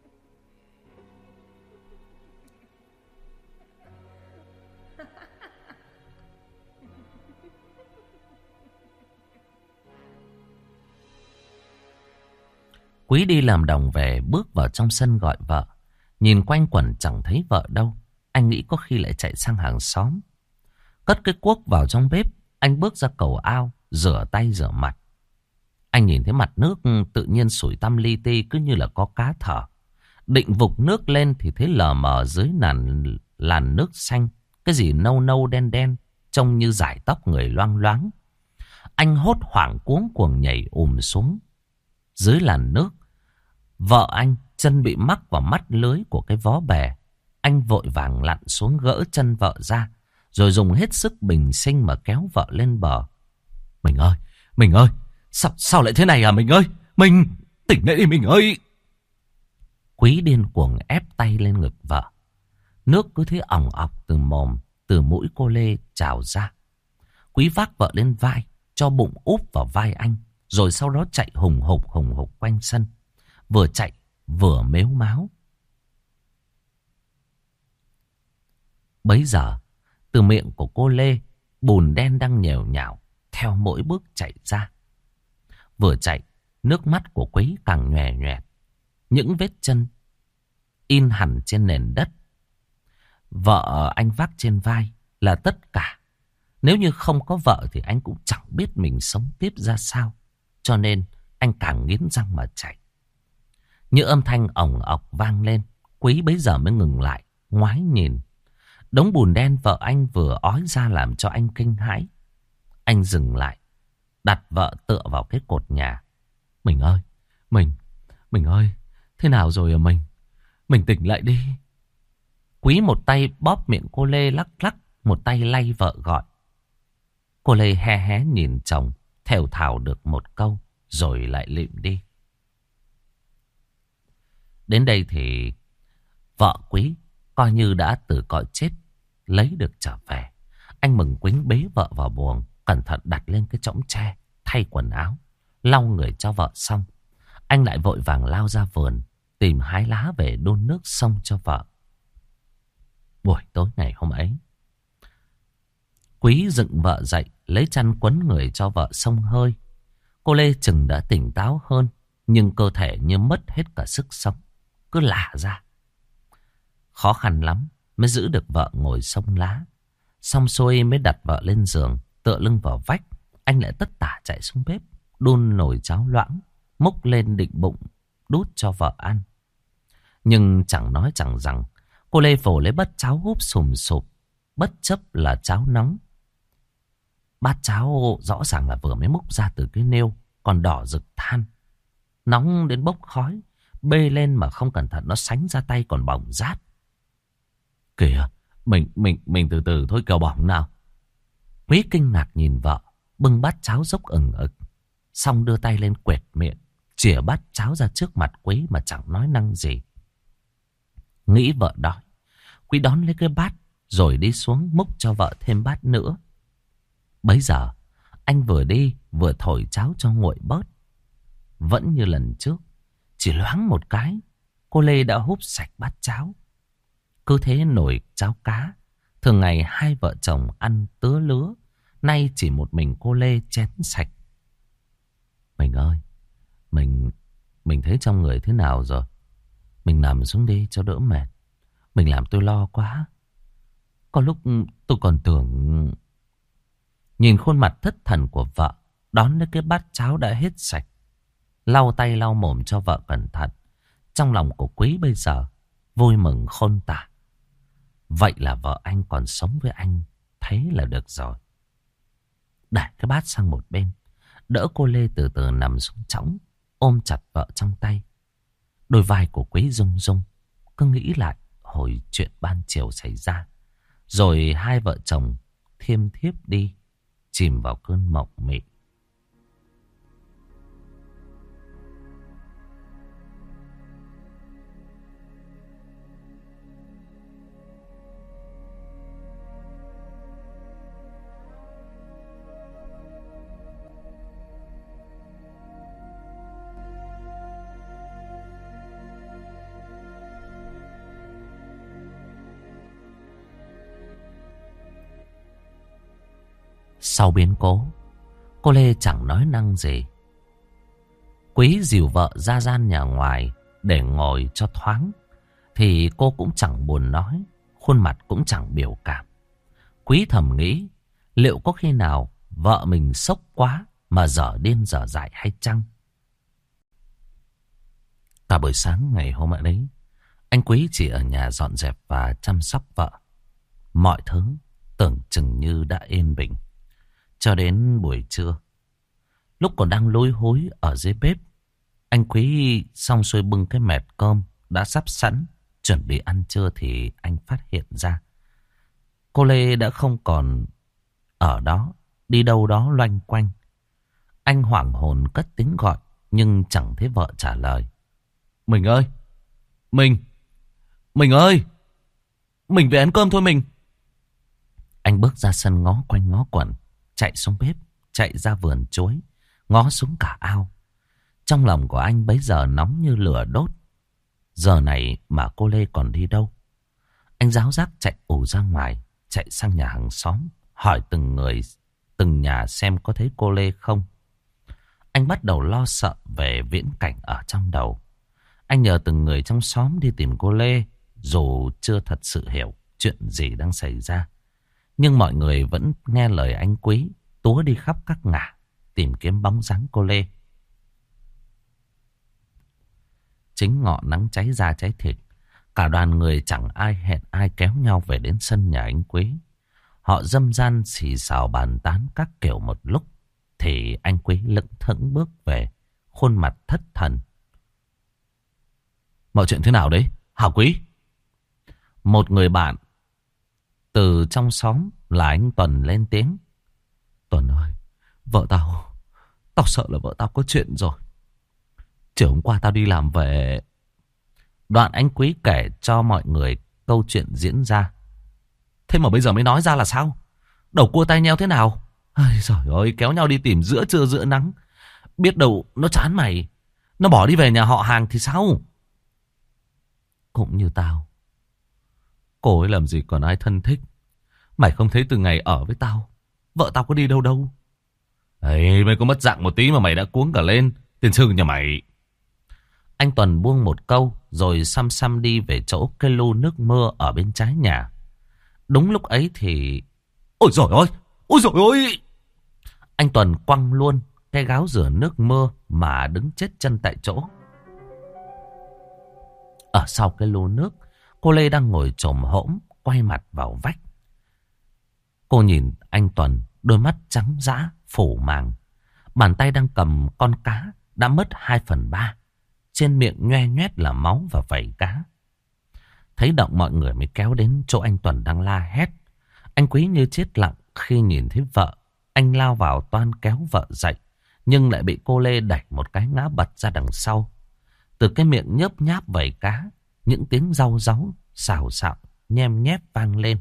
Speaker 1: Quý đi làm đồng về, bước vào trong sân gọi vợ. Nhìn quanh quẩn chẳng thấy vợ đâu. Anh nghĩ có khi lại chạy sang hàng xóm. Cất cái cuốc vào trong bếp, anh bước ra cầu ao, rửa tay rửa mặt. Anh nhìn thấy mặt nước tự nhiên sủi tăm li ti, cứ như là có cá thở. Định vục nước lên thì thấy lờ mờ dưới làn, làn nước xanh, cái gì nâu nâu đen đen, trông như dải tóc người loang loáng. Anh hốt hoảng cuống cuồng nhảy ùm xuống. Dưới làn nước, vợ anh chân bị mắc vào mắt lưới của cái vó bè. Anh vội vàng lặn xuống gỡ chân vợ ra, rồi dùng hết sức bình sinh mà kéo vợ lên bờ. Mình ơi, mình ơi, sao, sao lại thế này à mình ơi? Mình, tỉnh lại đi mình ơi! Quý điên cuồng ép tay lên ngực vợ. Nước cứ thế ỏng ọc từ mồm, từ mũi cô Lê trào ra. Quý vác vợ lên vai, cho bụng úp vào vai anh, rồi sau đó chạy hùng hục hùng hục quanh sân. Vừa chạy vừa mếu máo. Bấy giờ, từ miệng của cô Lê, bùn đen đang nhèo nhào theo mỗi bước chạy ra. Vừa chạy, nước mắt của Quý càng nhòe nhòe. Những vết chân in hẳn trên nền đất. Vợ anh vác trên vai là tất cả. Nếu như không có vợ thì anh cũng chẳng biết mình sống tiếp ra sao. Cho nên anh càng nghiến răng mà chạy. Như âm thanh ỏng ọc vang lên, Quý bấy giờ mới ngừng lại, ngoái nhìn. Đống bùn đen vợ anh vừa ói ra làm cho anh kinh hãi. Anh dừng lại, đặt vợ tựa vào cái cột nhà. Mình ơi, mình, mình ơi, thế nào rồi à mình? Mình tỉnh lại đi. Quý một tay bóp miệng cô Lê lắc lắc, một tay lay vợ gọi. Cô Lê hé hé nhìn chồng, thều thào được một câu, rồi lại lịm đi. Đến đây thì vợ Quý coi như đã từ cõi chết lấy được trở về. Anh mừng quính bế vợ vào buồng, cẩn thận đặt lên cái chõng tre, thay quần áo, lau người cho vợ xong. Anh lại vội vàng lao ra vườn, tìm hái lá về đun nước xông cho vợ. Buổi tối ngày hôm ấy, Quý dựng vợ dậy, lấy chăn quấn người cho vợ xông hơi. Cô Lê chừng đã tỉnh táo hơn, nhưng cơ thể như mất hết cả sức sống, cứ lả ra. Khó khăn lắm mới giữ được vợ ngồi xông lá. Xong xuôi mới đặt vợ lên giường, tựa lưng vào vách. Anh lại tất tả chạy xuống bếp, đun nồi cháo loãng, múc lên định bụng, đút cho vợ ăn. Nhưng chẳng nói chẳng rằng, cô Lê phổ lấy bát cháo húp sùm sụp, bất chấp là cháo nóng. Bát cháo rõ ràng là vừa mới múc ra từ cái nêu, còn đỏ rực than. Nóng đến bốc khói, bê lên mà không cẩn thận nó sánh ra tay còn bỏng rát. Kìa, mình, mình, mình từ từ thôi kẻo bỏng nào. Quý kinh ngạc nhìn vợ, bưng bát cháo dốc ừng ực. Xong đưa tay lên quẹt miệng, chìa bát cháo ra trước mặt Quý mà chẳng nói năng gì. Nghĩ vợ đói, Quý đón lấy cái bát, rồi đi xuống múc cho vợ thêm bát nữa. Bấy giờ, anh vừa đi vừa thổi cháo cho nguội bớt. Vẫn như lần trước, chỉ loáng một cái, cô Lê đã húp sạch bát cháo. Cứ thế nồi cháo cá, thường ngày hai vợ chồng ăn tứa lứa, nay chỉ một mình cô Lê chén sạch. Mình ơi, mình, mình thấy trong người thế nào rồi? Mình nằm xuống đi cho đỡ mệt. Mình làm tôi lo quá. Có lúc tôi còn tưởng... Nhìn khuôn mặt thất thần của vợ, đón lấy cái bát cháo đã hết sạch, lau tay lau mồm cho vợ cẩn thận. Trong lòng của Quý bây giờ vui mừng khôn tả. Vậy là vợ anh còn sống với anh, thế là được rồi. Để cái bát sang một bên, đỡ cô Lê từ từ nằm xuống chõng, ôm chặt vợ trong tay. Đôi vai của Quý rung rung, cứ nghĩ lại hồi chuyện ban chiều xảy ra. Rồi hai vợ chồng thiêm thiếp đi, chìm vào cơn mộng mị. Sau biến cố, cô Lê chẳng nói năng gì. Quý dìu vợ ra gian nhà ngoài để ngồi cho thoáng, thì cô cũng chẳng buồn nói, khuôn mặt cũng chẳng biểu cảm. Quý thầm nghĩ, liệu có khi nào vợ mình sốc quá mà dở điên dở dại hay chăng? Cả buổi sáng ngày hôm ấy, anh Quý chỉ ở nhà dọn dẹp và chăm sóc vợ. Mọi thứ tưởng chừng như đã yên bình. Cho đến buổi trưa, lúc còn đang lối hối ở dưới bếp, anh Quý xong xuôi bưng cái mẹt cơm đã sắp sẵn, chuẩn bị ăn trưa thì anh phát hiện ra cô Lê đã không còn ở đó, đi đâu đó loanh quanh. Anh hoảng hồn cất tiếng gọi, nhưng chẳng thấy vợ trả lời. Mình ơi! Mình! Mình ơi! Mình về ăn cơm thôi mình! Anh bước ra sân ngó quanh ngó quẩn, chạy xuống bếp, chạy ra vườn chuối, ngó xuống cả ao. Trong lòng của anh bấy giờ nóng như lửa đốt. Giờ này mà cô Lê còn đi đâu? Anh ráo rác chạy ù ra ngoài, chạy sang nhà hàng xóm, hỏi từng người, từng nhà xem có thấy cô Lê không. Anh bắt đầu lo sợ về viễn cảnh ở trong đầu. Anh nhờ từng người trong xóm đi tìm cô Lê, dù chưa thật sự hiểu chuyện gì đang xảy ra. Nhưng mọi người vẫn nghe lời anh Quý, túa đi khắp các ngả, tìm kiếm bóng dáng cô Lê. Chính ngọ nắng cháy da cháy thịt, Cả đoàn người chẳng ai hẹn ai kéo nhau về đến sân nhà anh Quý. Họ dâm gian xì xào bàn tán các kiểu một lúc. Thì anh Quý lững thững bước về, khuôn mặt thất thần. Mọi chuyện thế nào đấy, hả Quý? Một người bạn từ trong xóm là anh Tuần lên tiếng. Tuần ơi, vợ tao, tao sợ là vợ tao có chuyện rồi. Chiều hôm qua tao đi làm về. Đoạn anh Quý kể cho mọi người câu chuyện diễn ra. Thế mà bây giờ mới nói ra là sao? Đầu cua tay nheo thế nào? Ây giời ơi, kéo nhau đi tìm giữa trưa giữa nắng. Biết đâu nó chán mày, nó bỏ đi về nhà họ hàng thì sao? Cũng như tao. Cô ấy làm gì còn ai thân thích. Mày không thấy từ ngày ở với tao, vợ tao có đi đâu đâu. Ê, mày có mất dạng một tí mà mày đã cuống cả lên. Tiền sư nhà mày. Anh Tuần buông một câu rồi xăm xăm đi về chỗ cái lu nước mưa ở bên trái nhà. Đúng lúc ấy thì... Ôi dồi ôi! Ôi dồi ôi! Anh Tuần quăng luôn cái gáo rửa nước mưa mà đứng chết chân tại chỗ. Ở sau cái lu nước, cô Lê đang ngồi chồm hổm quay mặt vào vách. Cô nhìn anh Tuần, đôi mắt trắng dã, phủ màng. Bàn tay đang cầm con cá đã mất hai phần ba. Trên miệng nhoe nhoét là máu và vảy cá. Thấy động mọi người mới kéo đến chỗ anh Tuần đang la hét. Anh Quý như chết lặng khi nhìn thấy vợ. Anh lao vào toan kéo vợ dậy, nhưng lại bị cô Lê đẩy một cái ngã bật ra đằng sau. Từ cái miệng nhớp nháp vảy cá, những tiếng rau ráu, xào xạo, nhem nhép vang lên.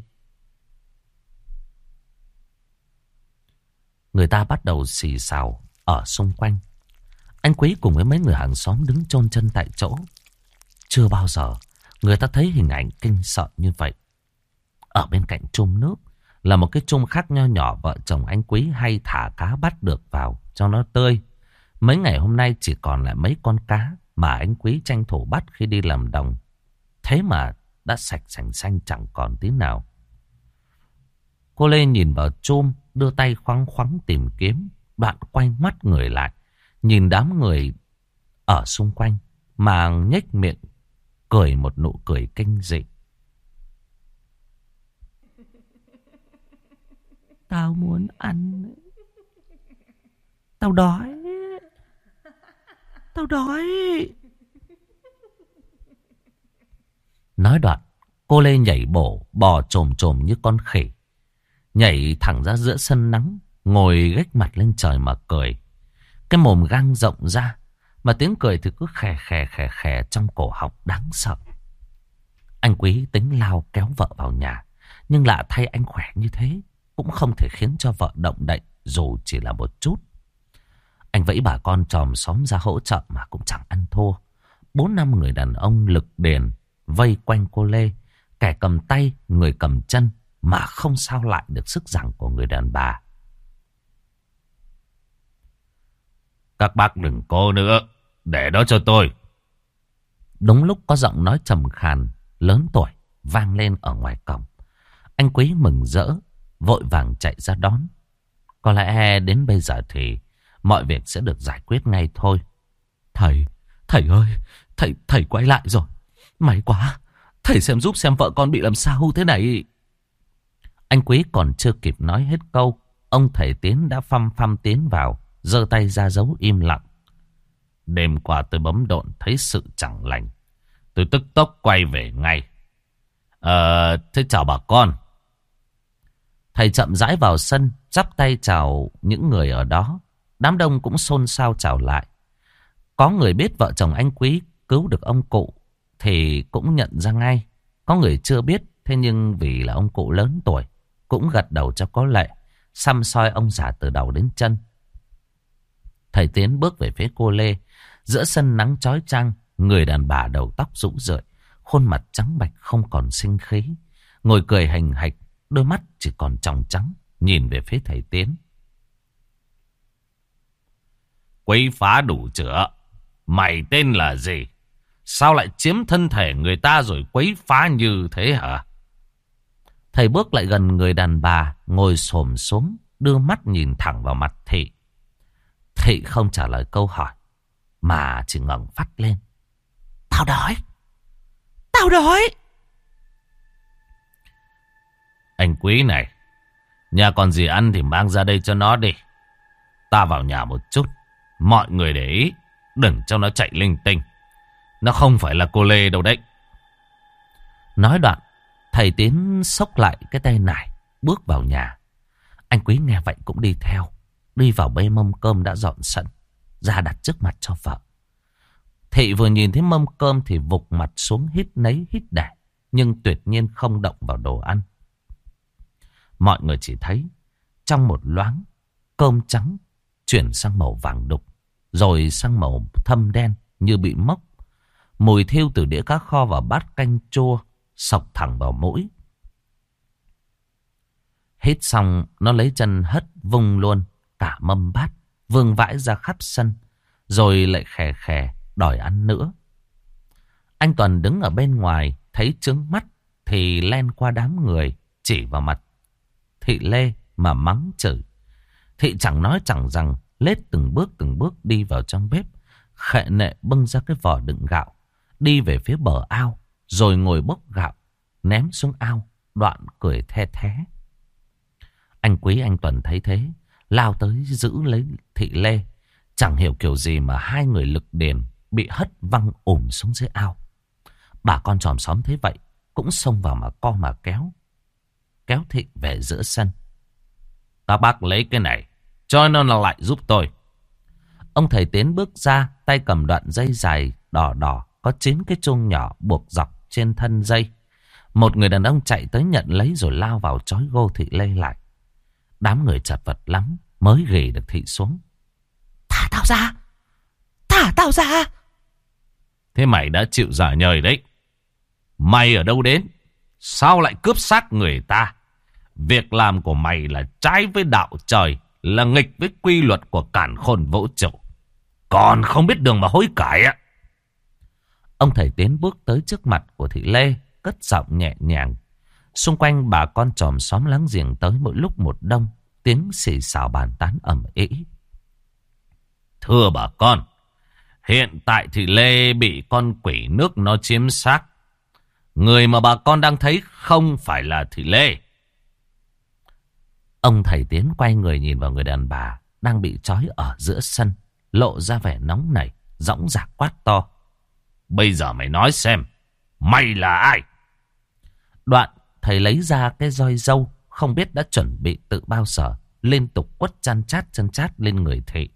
Speaker 1: Người ta bắt đầu xì xào ở xung quanh. Anh Quý cùng với mấy người hàng xóm đứng chôn chân tại chỗ. Chưa bao giờ người ta thấy hình ảnh kinh sợ như vậy. Ở bên cạnh chum nước là một cái chum khác nho nhỏ vợ chồng anh Quý hay thả cá bắt được vào cho nó tươi. Mấy ngày hôm nay chỉ còn lại mấy con cá mà anh Quý tranh thủ bắt khi đi làm đồng. Thế mà đã sạch sành xanh chẳng còn tí nào. Cô Lê nhìn vào chum, đưa tay khoáng khoáng tìm kiếm. Đoạn quay mắt người lại, nhìn đám người ở xung quanh mà nhếch miệng cười một nụ cười kinh dị. Tao muốn ăn. Tao đói. Tao đói. Nói đoạn, cô Lê nhảy bổ, bò chồm chồm như con khỉ. Nhảy thẳng ra giữa sân nắng, ngồi gếch mặt lên trời mà cười. Cái mồm gang rộng ra, mà tiếng cười thì cứ khè khè khè khè trong cổ họng đáng sợ. Anh Quý tính lao kéo vợ vào nhà, nhưng lạ thay anh khỏe như thế cũng không thể khiến cho vợ động đậy dù chỉ là một chút. Anh vẫy bà con chòm xóm ra hỗ trợ mà cũng chẳng ăn thua. Bốn năm người đàn ông lực đền vây quanh cô Lê, kẻ cầm tay, người cầm chân, mà không sao lại được sức giằng của người đàn bà. Các bác đừng cố nữa, để đó cho tôi. Đúng lúc có giọng nói trầm khàn, lớn tuổi, vang lên ở ngoài cổng. Anh Quý mừng rỡ, vội vàng chạy ra đón. Có lẽ đến bây giờ thì mọi việc sẽ được giải quyết ngay thôi. Thầy, thầy ơi, thầy, thầy quay lại rồi. May quá, thầy xem giúp xem vợ con bị làm sao thế này. Anh Quý còn chưa kịp nói hết câu, ông thầy Tiến đã phăm phăm tiến vào, giơ tay ra dấu im lặng. Đêm qua tôi bấm độn thấy sự chẳng lành, tôi tức tốc quay về ngay. Ờ, thế chào bà con. Thầy chậm rãi vào sân, chắp tay chào những người ở đó. Đám đông cũng xôn xao chào lại. Có người biết vợ chồng anh Quý cứu được ông cụ thì cũng nhận ra ngay. Có người chưa biết, thế nhưng vì là ông cụ lớn tuổi cũng gật đầu cho có lệ, săm soi ông già từ đầu đến chân. Thầy Tiến bước về phía cô Lê. Giữa sân nắng chói chang, người đàn bà đầu tóc rũ rượi, khuôn mặt trắng bạch không còn sinh khí, ngồi cười hành hạch, đôi mắt chỉ còn tròng trắng, nhìn về phía thầy Tiến. Quấy phá đủ chữa. Mày tên là gì? Sao lại chiếm thân thể người ta rồi quấy phá như thế hả? Thầy bước lại gần người đàn bà, ngồi xổm xuống, đưa mắt nhìn thẳng vào mặt Thị. Thị không trả lời câu hỏi, mà chỉ ngẩng phát lên. Tao đói.
Speaker 2: Tao đói.
Speaker 1: Anh Quý này, nhà còn gì ăn thì mang ra đây cho nó đi. Ta vào nhà một chút. Mọi người để ý, đừng cho nó chạy linh tinh. Nó không phải là cô Lê đâu đấy.
Speaker 2: Nói đoạn, thầy Tiến xốc lại cái tay nải, bước vào nhà. Anh Quý nghe vậy cũng đi theo. Đi vào bê mâm cơm đã dọn sẵn, ra đặt trước mặt cho vợ. Thị vừa nhìn thấy mâm cơm thì vụt mặt xuống hít nấy hít đẻ, nhưng tuyệt nhiên không động vào đồ ăn. Mọi người chỉ thấy trong một loáng, cơm trắng chuyển sang màu vàng đục, rồi sang màu thâm đen như bị mốc. Mùi thiêu từ đĩa cá kho và bát canh chua xộc thẳng vào mũi. Hít xong, nó lấy chân hất vung luôn cả mâm bát, vương vãi ra khắp sân, rồi lại khè khè đòi ăn nữa. Anh Tuần đứng ở bên ngoài, thấy trướng mắt thì len qua đám người, chỉ vào mặt Thị Lê mà mắng chửi. Thị chẳng nói chẳng rằng, lết từng bước từng bước đi vào trong bếp, khệ nệ bưng ra cái vỏ đựng gạo, đi về phía bờ ao, rồi ngồi bốc gạo, ném xuống ao, đoạn cười the thé. Anh Quý anh Tuần thấy thế, lao tới giữ lấy Thị Lê. Chẳng hiểu kiểu gì mà hai người lực đền bị hất văng ủm xuống dưới ao. Bà con chòm xóm thấy vậy, cũng xông vào mà co mà kéo. Kéo Thị về giữa sân. Ta bác lấy cái này, cho nó lại giúp tôi. Ông thầy Tiến bước ra, tay cầm đoạn dây dài đỏ đỏ, có chín cái chuông nhỏ buộc dọc trên thân dây. Một người đàn ông chạy tới nhận lấy rồi lao vào trói gô Thị Lê lại. Đám người chật vật lắm mới ghì được Thị xuống. Thả tao ra! Thả tao ra!
Speaker 1: Thế mày đã chịu giả nhời đấy. Mày ở đâu đến? Sao lại cướp xác người ta? Việc làm của mày là trái với đạo trời, là nghịch với quy luật của càn khôn vũ trụ. Còn không biết đường mà hối cải á.
Speaker 2: Ông thầy Tiến bước tới trước mặt của Thị Lê, cất giọng nhẹ nhàng. Xung quanh bà con chòm xóm láng giềng tới mỗi lúc một đông, tiếng xì xào bàn tán ầm ĩ.
Speaker 1: Thưa bà con, hiện tại Thị Lê bị con quỷ nước nó chiếm xác. Người mà bà con đang thấy không phải là Thị Lê.
Speaker 2: Ông thầy Tiến quay người nhìn vào người đàn bà đang bị trói ở giữa sân, lộ ra vẻ nóng nảy, dõng dạc quát to.
Speaker 1: Bây giờ mày nói xem, mày là ai?
Speaker 2: Đoạn thầy lấy ra cái roi dâu, không biết đã chuẩn bị tự bao giờ, liên tục quất chăn chát chân chát lên người Thị.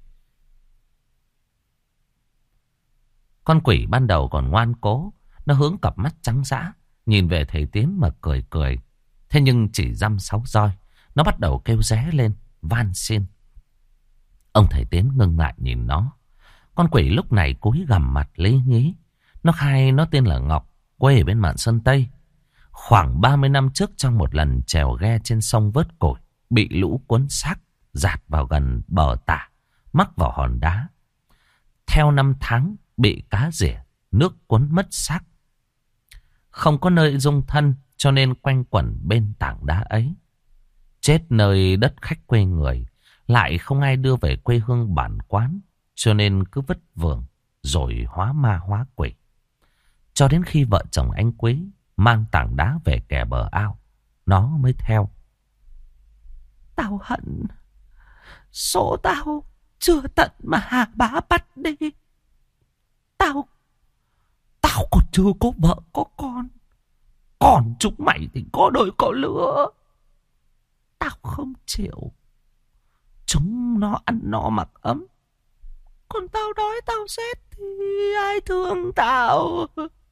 Speaker 2: Con quỷ ban đầu còn ngoan cố, nó hướng cặp mắt trắng dã, nhìn về thầy Tiến mà cười cười. Thế nhưng chỉ dăm sáu roi, nó bắt đầu kêu ré lên, van xin. Ông thầy Tiến ngưng lại nhìn nó. Con quỷ lúc này cúi gằm mặt lý nhí. Nó khai nó tên là Ngọc, quê ở bên mạn Sơn Tây. Khoảng ba mươi năm trước, trong một lần chèo ghe trên sông vớt củi, bị lũ cuốn xác dạt vào gần bờ tả, mắc vào hòn đá. Theo năm tháng bị cá rỉa, nước cuốn mất xác. Không có nơi dung thân, cho nên quanh quẩn bên tảng đá ấy. Chết nơi đất khách quê người, lại không ai đưa về quê hương bản quán, cho nên cứ vất vưởng rồi hóa ma hóa quỷ. Cho đến khi vợ chồng anh Quý mang tảng đá về kè bờ ao, nó mới theo. Tao hận, số tao chưa tận mà Hà Bá bắt đi. Tao, tao còn chưa có vợ có con. Còn chúng mày thì có đôi có lứa. Tao không chịu. Chúng nó ăn no mặc ấm, còn tao đói tao rét thì ai thương tao.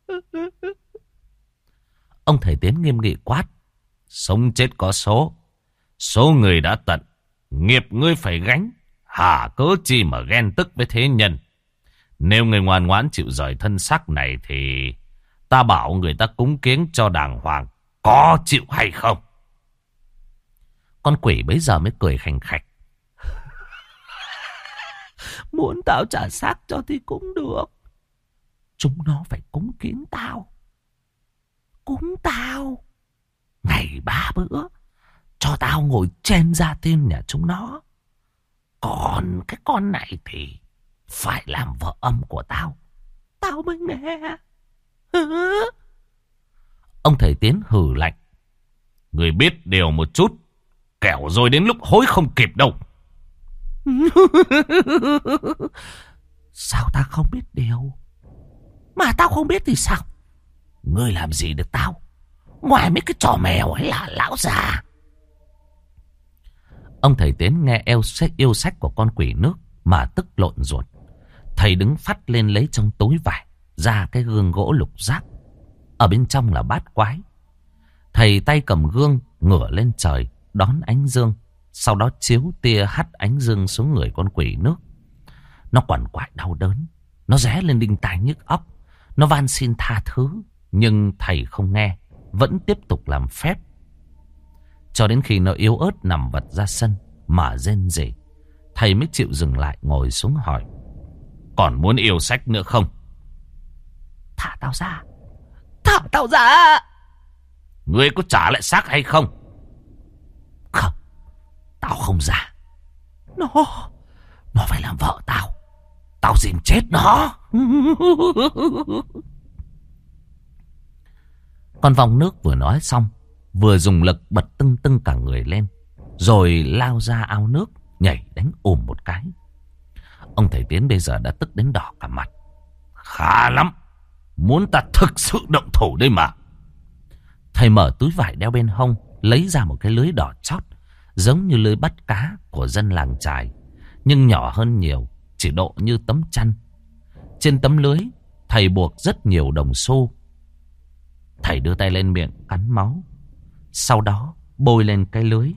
Speaker 2: Ông thầy Tiến nghiêm nghị quát.
Speaker 1: Sống chết có số, số người đã tận, nghiệp ngươi phải gánh. Hả cớ chi mà ghen tức với thế nhân. Nếu người ngoan ngoãn chịu rời thân xác này thì ta bảo người ta cúng kiếng cho đàng hoàng. Có chịu hay không?
Speaker 2: Con quỷ bấy giờ mới cười khành khạch. Muốn tao trả xác cho thì cũng được. Chúng nó phải cúng kiến tao. Cúng tao ngày ba bữa, cho tao ngồi trên gia tiên nhà chúng nó. Còn cái con này thì phải làm vợ âm của tao, tao mới nghe. Ông thầy Tiến hừ lạnh. Người biết điều một chút, kẻo rồi đến lúc hối không kịp đâu.
Speaker 1: Sao ta không biết điều? Mà tao không biết thì sao? Ngươi làm gì được tao, ngoài mấy cái trò mèo ấy là lão già.
Speaker 2: Ông thầy Tiến nghe yêu sách, yêu sách của con quỷ nước mà tức lộn ruột. Thầy đứng phắt lên lấy trong túi vải ra cái gương gỗ lục giác. Ở bên trong là bát quái. Thầy tay cầm gương ngửa lên trời đón ánh dương, sau đó chiếu tia hắt ánh dương xuống người con quỷ nước. Nó quằn quại đau đớn, nó ré lên đinh tai nhức óc, nó van xin tha thứ, nhưng thầy không nghe, vẫn tiếp tục làm phép. Cho đến khi nó yếu ớt nằm vật ra sân mà rên rỉ, thầy mới chịu dừng lại ngồi xuống hỏi. Còn muốn yêu sách nữa không?
Speaker 1: Thả tao ra, thả tao ra.
Speaker 2: Ngươi có trả lại xác hay không?
Speaker 1: Không, tao không ra. Nó, nó phải làm vợ tao. Tao xin chết nó.
Speaker 2: Con vong nước vừa nói xong, vừa dùng lực bật tưng tưng cả người lên, rồi lao ra ao nước, nhảy đánh ùm một cái. Ông thầy Tiến bây giờ đã tức đến đỏ cả mặt. Khá lắm, muốn ta thực sự động thủ đây mà. Thầy mở túi vải đeo bên hông, lấy ra một cái lưới đỏ chót, giống như lưới bắt cá của dân làng chài, nhưng nhỏ hơn nhiều, chỉ độ như tấm chăn. Trên tấm lưới, thầy buộc rất nhiều đồng xu. Thầy đưa tay lên miệng cắn máu, sau đó bôi lên cái lưới.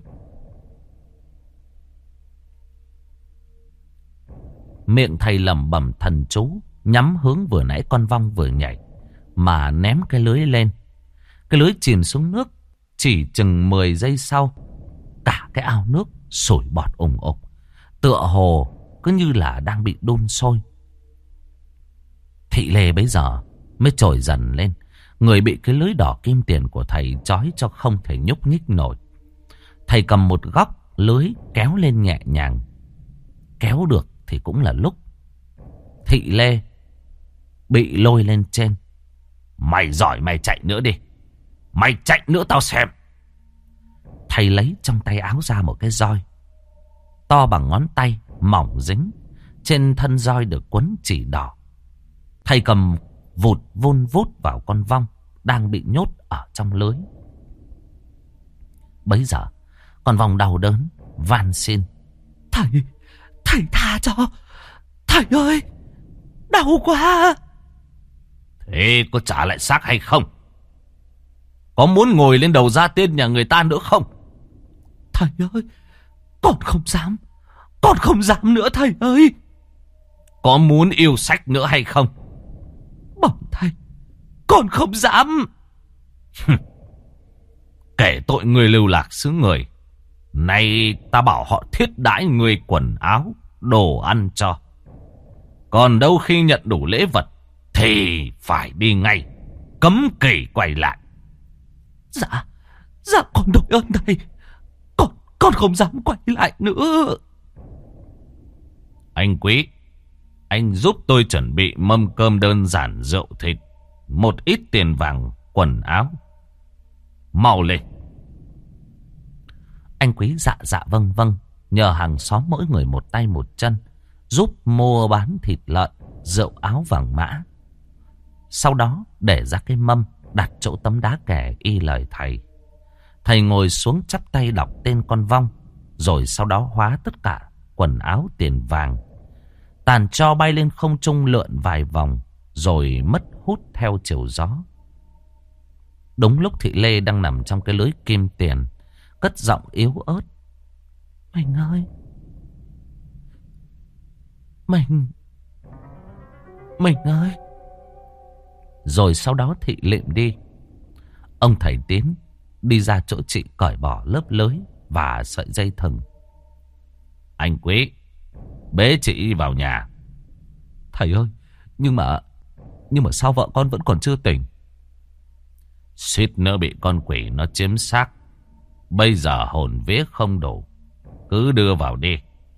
Speaker 2: Miệng thầy lẩm bẩm thần chú, nhắm hướng vừa nãy con vong vừa nhảy, mà ném cái lưới lên. Cái lưới chìm xuống nước. Chỉ chừng mười giây sau, cả cái ao nước sủi bọt ủng ục, tựa hồ cứ như là đang bị đun sôi. Thị Lê bấy giờ mới trồi dần lên. Người bị cái lưới đỏ kim tiền của thầy trói cho không thể nhúc nhích nổi. Thầy cầm một góc lưới kéo lên nhẹ nhàng. Kéo được thì cũng là lúc Thị Lê bị lôi lên trên. Mày giỏi mày chạy nữa đi. Mày chạy nữa tao xem. Thầy lấy trong tay áo ra một cái roi to bằng ngón tay, mỏng dính. Trên thân roi được quấn chỉ đỏ. Thầy cầm vụt vun vút vào con vong đang bị nhốt ở trong lưới. Bấy giờ con vong đau đớn van xin.
Speaker 1: Thầy, thầy tha cho. Thầy ơi, đau quá.
Speaker 2: Thế có trả lại xác hay không? Có muốn ngồi lên đầu gia tiên nhà người ta nữa không?
Speaker 1: Thầy ơi, con không dám. Con không dám nữa thầy ơi.
Speaker 2: Có muốn yêu sách nữa hay không?
Speaker 1: Bẩm thầy, con không dám.
Speaker 2: Kể tội người lưu lạc xứ người. Nay ta bảo họ thiết đãi người quần áo, đồ ăn cho. Còn đâu khi nhận đủ lễ vật thì phải đi ngay, cấm kỷ quay lại.
Speaker 1: Dạ, dạ con đội ơn thầy. Con, con không dám quay lại nữa.
Speaker 2: Anh Quý, anh giúp tôi chuẩn bị mâm cơm đơn giản, rượu thịt, một ít tiền vàng, quần áo. Mau lên.
Speaker 1: Anh Quý dạ dạ vâng vâng, nhờ hàng xóm mỗi người một tay một chân, giúp mua bán thịt lợn, rượu áo vàng mã. Sau đó để ra cái mâm, đặt chỗ tấm đá kẻ y lời thầy. Thầy ngồi xuống chắp tay đọc tên con vong, rồi sau đó hóa tất cả quần áo tiền vàng. Tàn tro bay lên không trung lượn vài vòng, rồi mất hút theo chiều gió. Đúng lúc Thị Lê đang nằm trong cái lưới kim tiền, cất giọng yếu ớt. Mình ơi, Mình, Mình ơi. Rồi sau đó Thị lịm đi. Ông thầy Tiến đi ra chỗ chị cởi bỏ lớp lưới và sợi dây thừng.
Speaker 2: Anh Quý, bế chị vào nhà.
Speaker 1: Thầy ơi, nhưng mà Nhưng mà sao vợ con vẫn còn chưa tỉnh?
Speaker 2: Suýt nữa bị con quỷ nó chiếm xác. Bây giờ hồn vía không đủ, cứ đưa vào đi.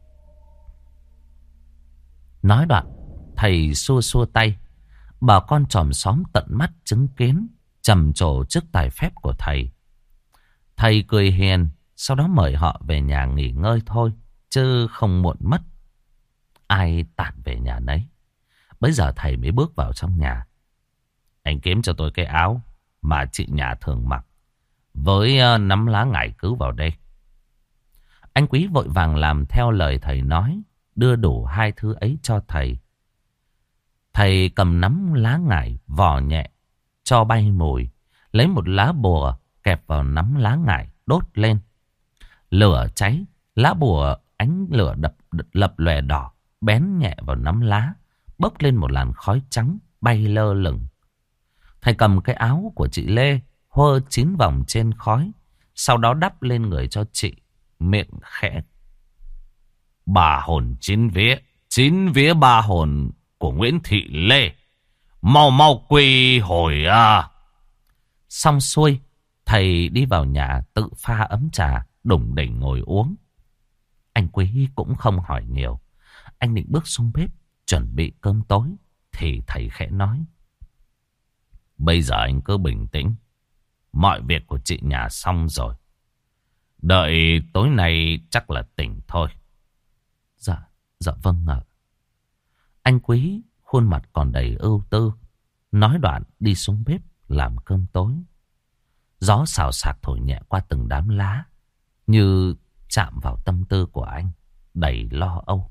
Speaker 1: Nói đoạn, thầy xua xua tay. Bà con chòm xóm tận mắt chứng kiến
Speaker 2: trầm trồ trước tài phép của thầy. Thầy cười hiền, sau đó mời họ về nhà nghỉ ngơi thôi, chứ không muộn mất. Ai tản về nhà nấy. Bây giờ thầy mới bước vào trong nhà. Anh kiếm cho tôi cái áo mà chị nhà thường mặc, với uh, nắm lá ngải cứu vào đây. Anh Quý vội vàng làm theo lời thầy nói, đưa đủ hai thứ ấy cho thầy. Thầy cầm nắm lá ngải vò nhẹ, cho bay mùi, lấy một lá bùa kẹp vào nắm lá ngải đốt lên. Lửa cháy, lá bùa ánh lửa đập lập lòe đỏ, bén nhẹ vào nắm lá, bốc lên một làn khói trắng bay lơ lửng. Thầy cầm cái áo của chị Lê, hơ chín vòng trên khói, sau đó đắp lên người cho chị, miệng khẽ: Bà hồn chín vía, chín vía ba hồn của Nguyễn Thị Lê, mau mau quy hồi à. Xong xuôi, thầy đi vào nhà tự pha ấm trà, đủng đỉnh ngồi uống. Anh Quý cũng không hỏi nhiều. Anh định bước xuống bếp chuẩn bị cơm tối, thì thầy khẽ nói: Bây giờ anh cứ bình tĩnh. Mọi việc của chị nhà xong rồi. Đợi tối nay chắc là tỉnh thôi. Dạ, dạ vâng ạ. Anh Quý khuôn mặt còn đầy ưu tư, nói đoạn đi xuống bếp làm cơm tối. Gió xào xạc thổi nhẹ qua từng đám lá, như chạm vào tâm tư của anh, đầy lo âu.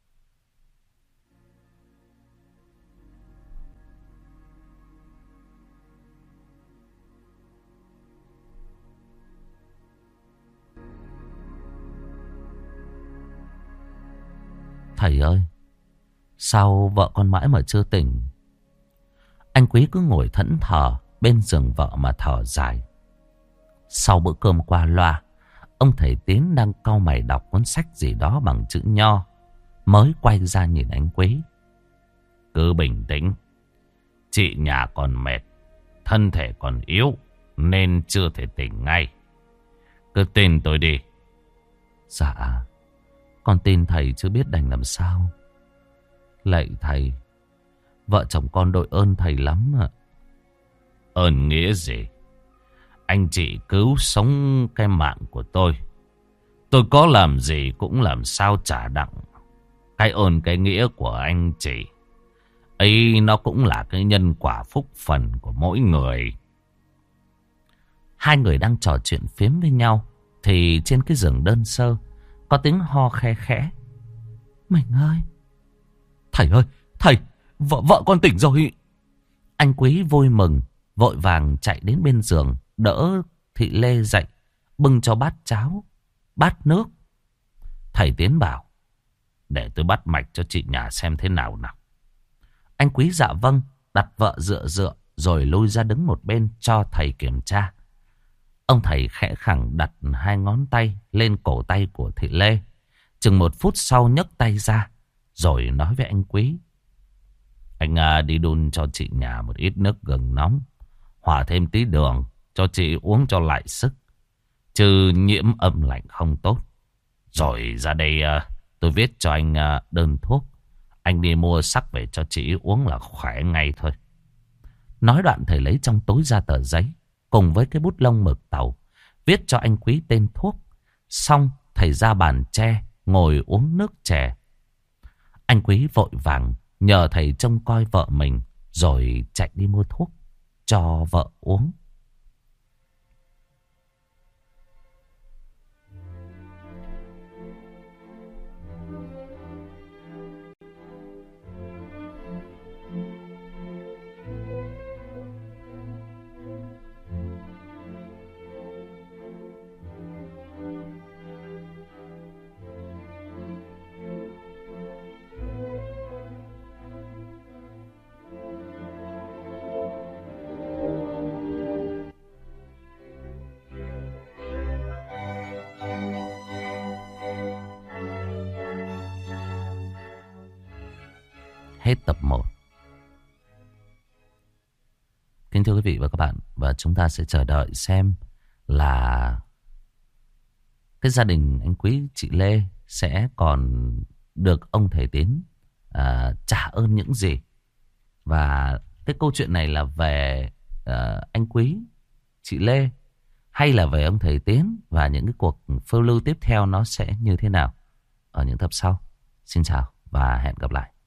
Speaker 2: Thầy ơi, sao vợ con mãi mà chưa tỉnh? Anh Quý cứ ngồi thẫn thờ bên giường vợ mà thở dài. Sau bữa cơm qua loa, ông thầy Tiến đang cau mày đọc cuốn sách gì đó bằng chữ nho, mới quay ra nhìn anh Quý. Cứ bình tĩnh. Chị nhà còn mệt, thân thể còn yếu, nên chưa thể tỉnh ngay. Cứ tin tôi đi. Dạ, con tin thầy chứ biết đành làm sao. Lạy thầy, vợ chồng con đội ơn thầy lắm ạ. Ơn nghĩa gì? Anh chị cứu sống cái mạng của tôi, tôi có làm gì cũng làm sao trả đặng. Cái ơn cái nghĩa của anh chị ấy, nó cũng là cái nhân quả phúc phần của mỗi người. Hai người đang trò chuyện phiếm với nhau, thì trên cái giường đơn sơ có tiếng ho khe khẽ. Mình ơi! Thầy ơi! Thầy! Vợ, vợ con tỉnh rồi! Anh Quý vui mừng, vội vàng chạy đến bên giường, đỡ thị Lê dậy, bưng cho bát cháo, bát nước. Thầy Tiến bảo: Để tôi bắt mạch cho chị nhà xem thế nào nào. Anh Quý dạ vâng, đặt vợ dựa dựa, rồi lui ra đứng một bên cho thầy kiểm tra. Ông thầy khẽ khàng đặt hai ngón tay lên cổ tay của thị Lê. Chừng một phút sau nhấc tay ra, rồi nói với anh Quý: Anh à, đi đun cho chị nhà một ít nước gừng nóng, hòa thêm tí đường cho chị uống cho lại sức, chứ nhiễm âm lạnh không tốt. Rồi ra đây à, tôi viết cho anh à, đơn thuốc. Anh đi mua sắc về cho chị uống là khỏe ngay thôi. Nói đoạn thầy lấy trong túi ra tờ giấy cùng với cái bút lông mực tàu, viết cho anh Quý tên thuốc. Xong thầy ra bàn tre ngồi uống nước chè. Anh Quý vội vàng nhờ thầy trông coi vợ mình, rồi chạy đi mua thuốc cho vợ uống. Hết tập một. Kính thưa quý vị và các bạn, và chúng ta sẽ chờ đợi xem là cái gia đình anh Quý, chị Lê sẽ còn được ông thầy Tiến à, trả ơn những gì. Và cái câu chuyện này là về uh, anh Quý, chị Lê, hay là về ông thầy Tiến, và những cái cuộc phiêu lưu tiếp theo nó sẽ như thế nào ở những tập sau. Xin chào và hẹn gặp lại.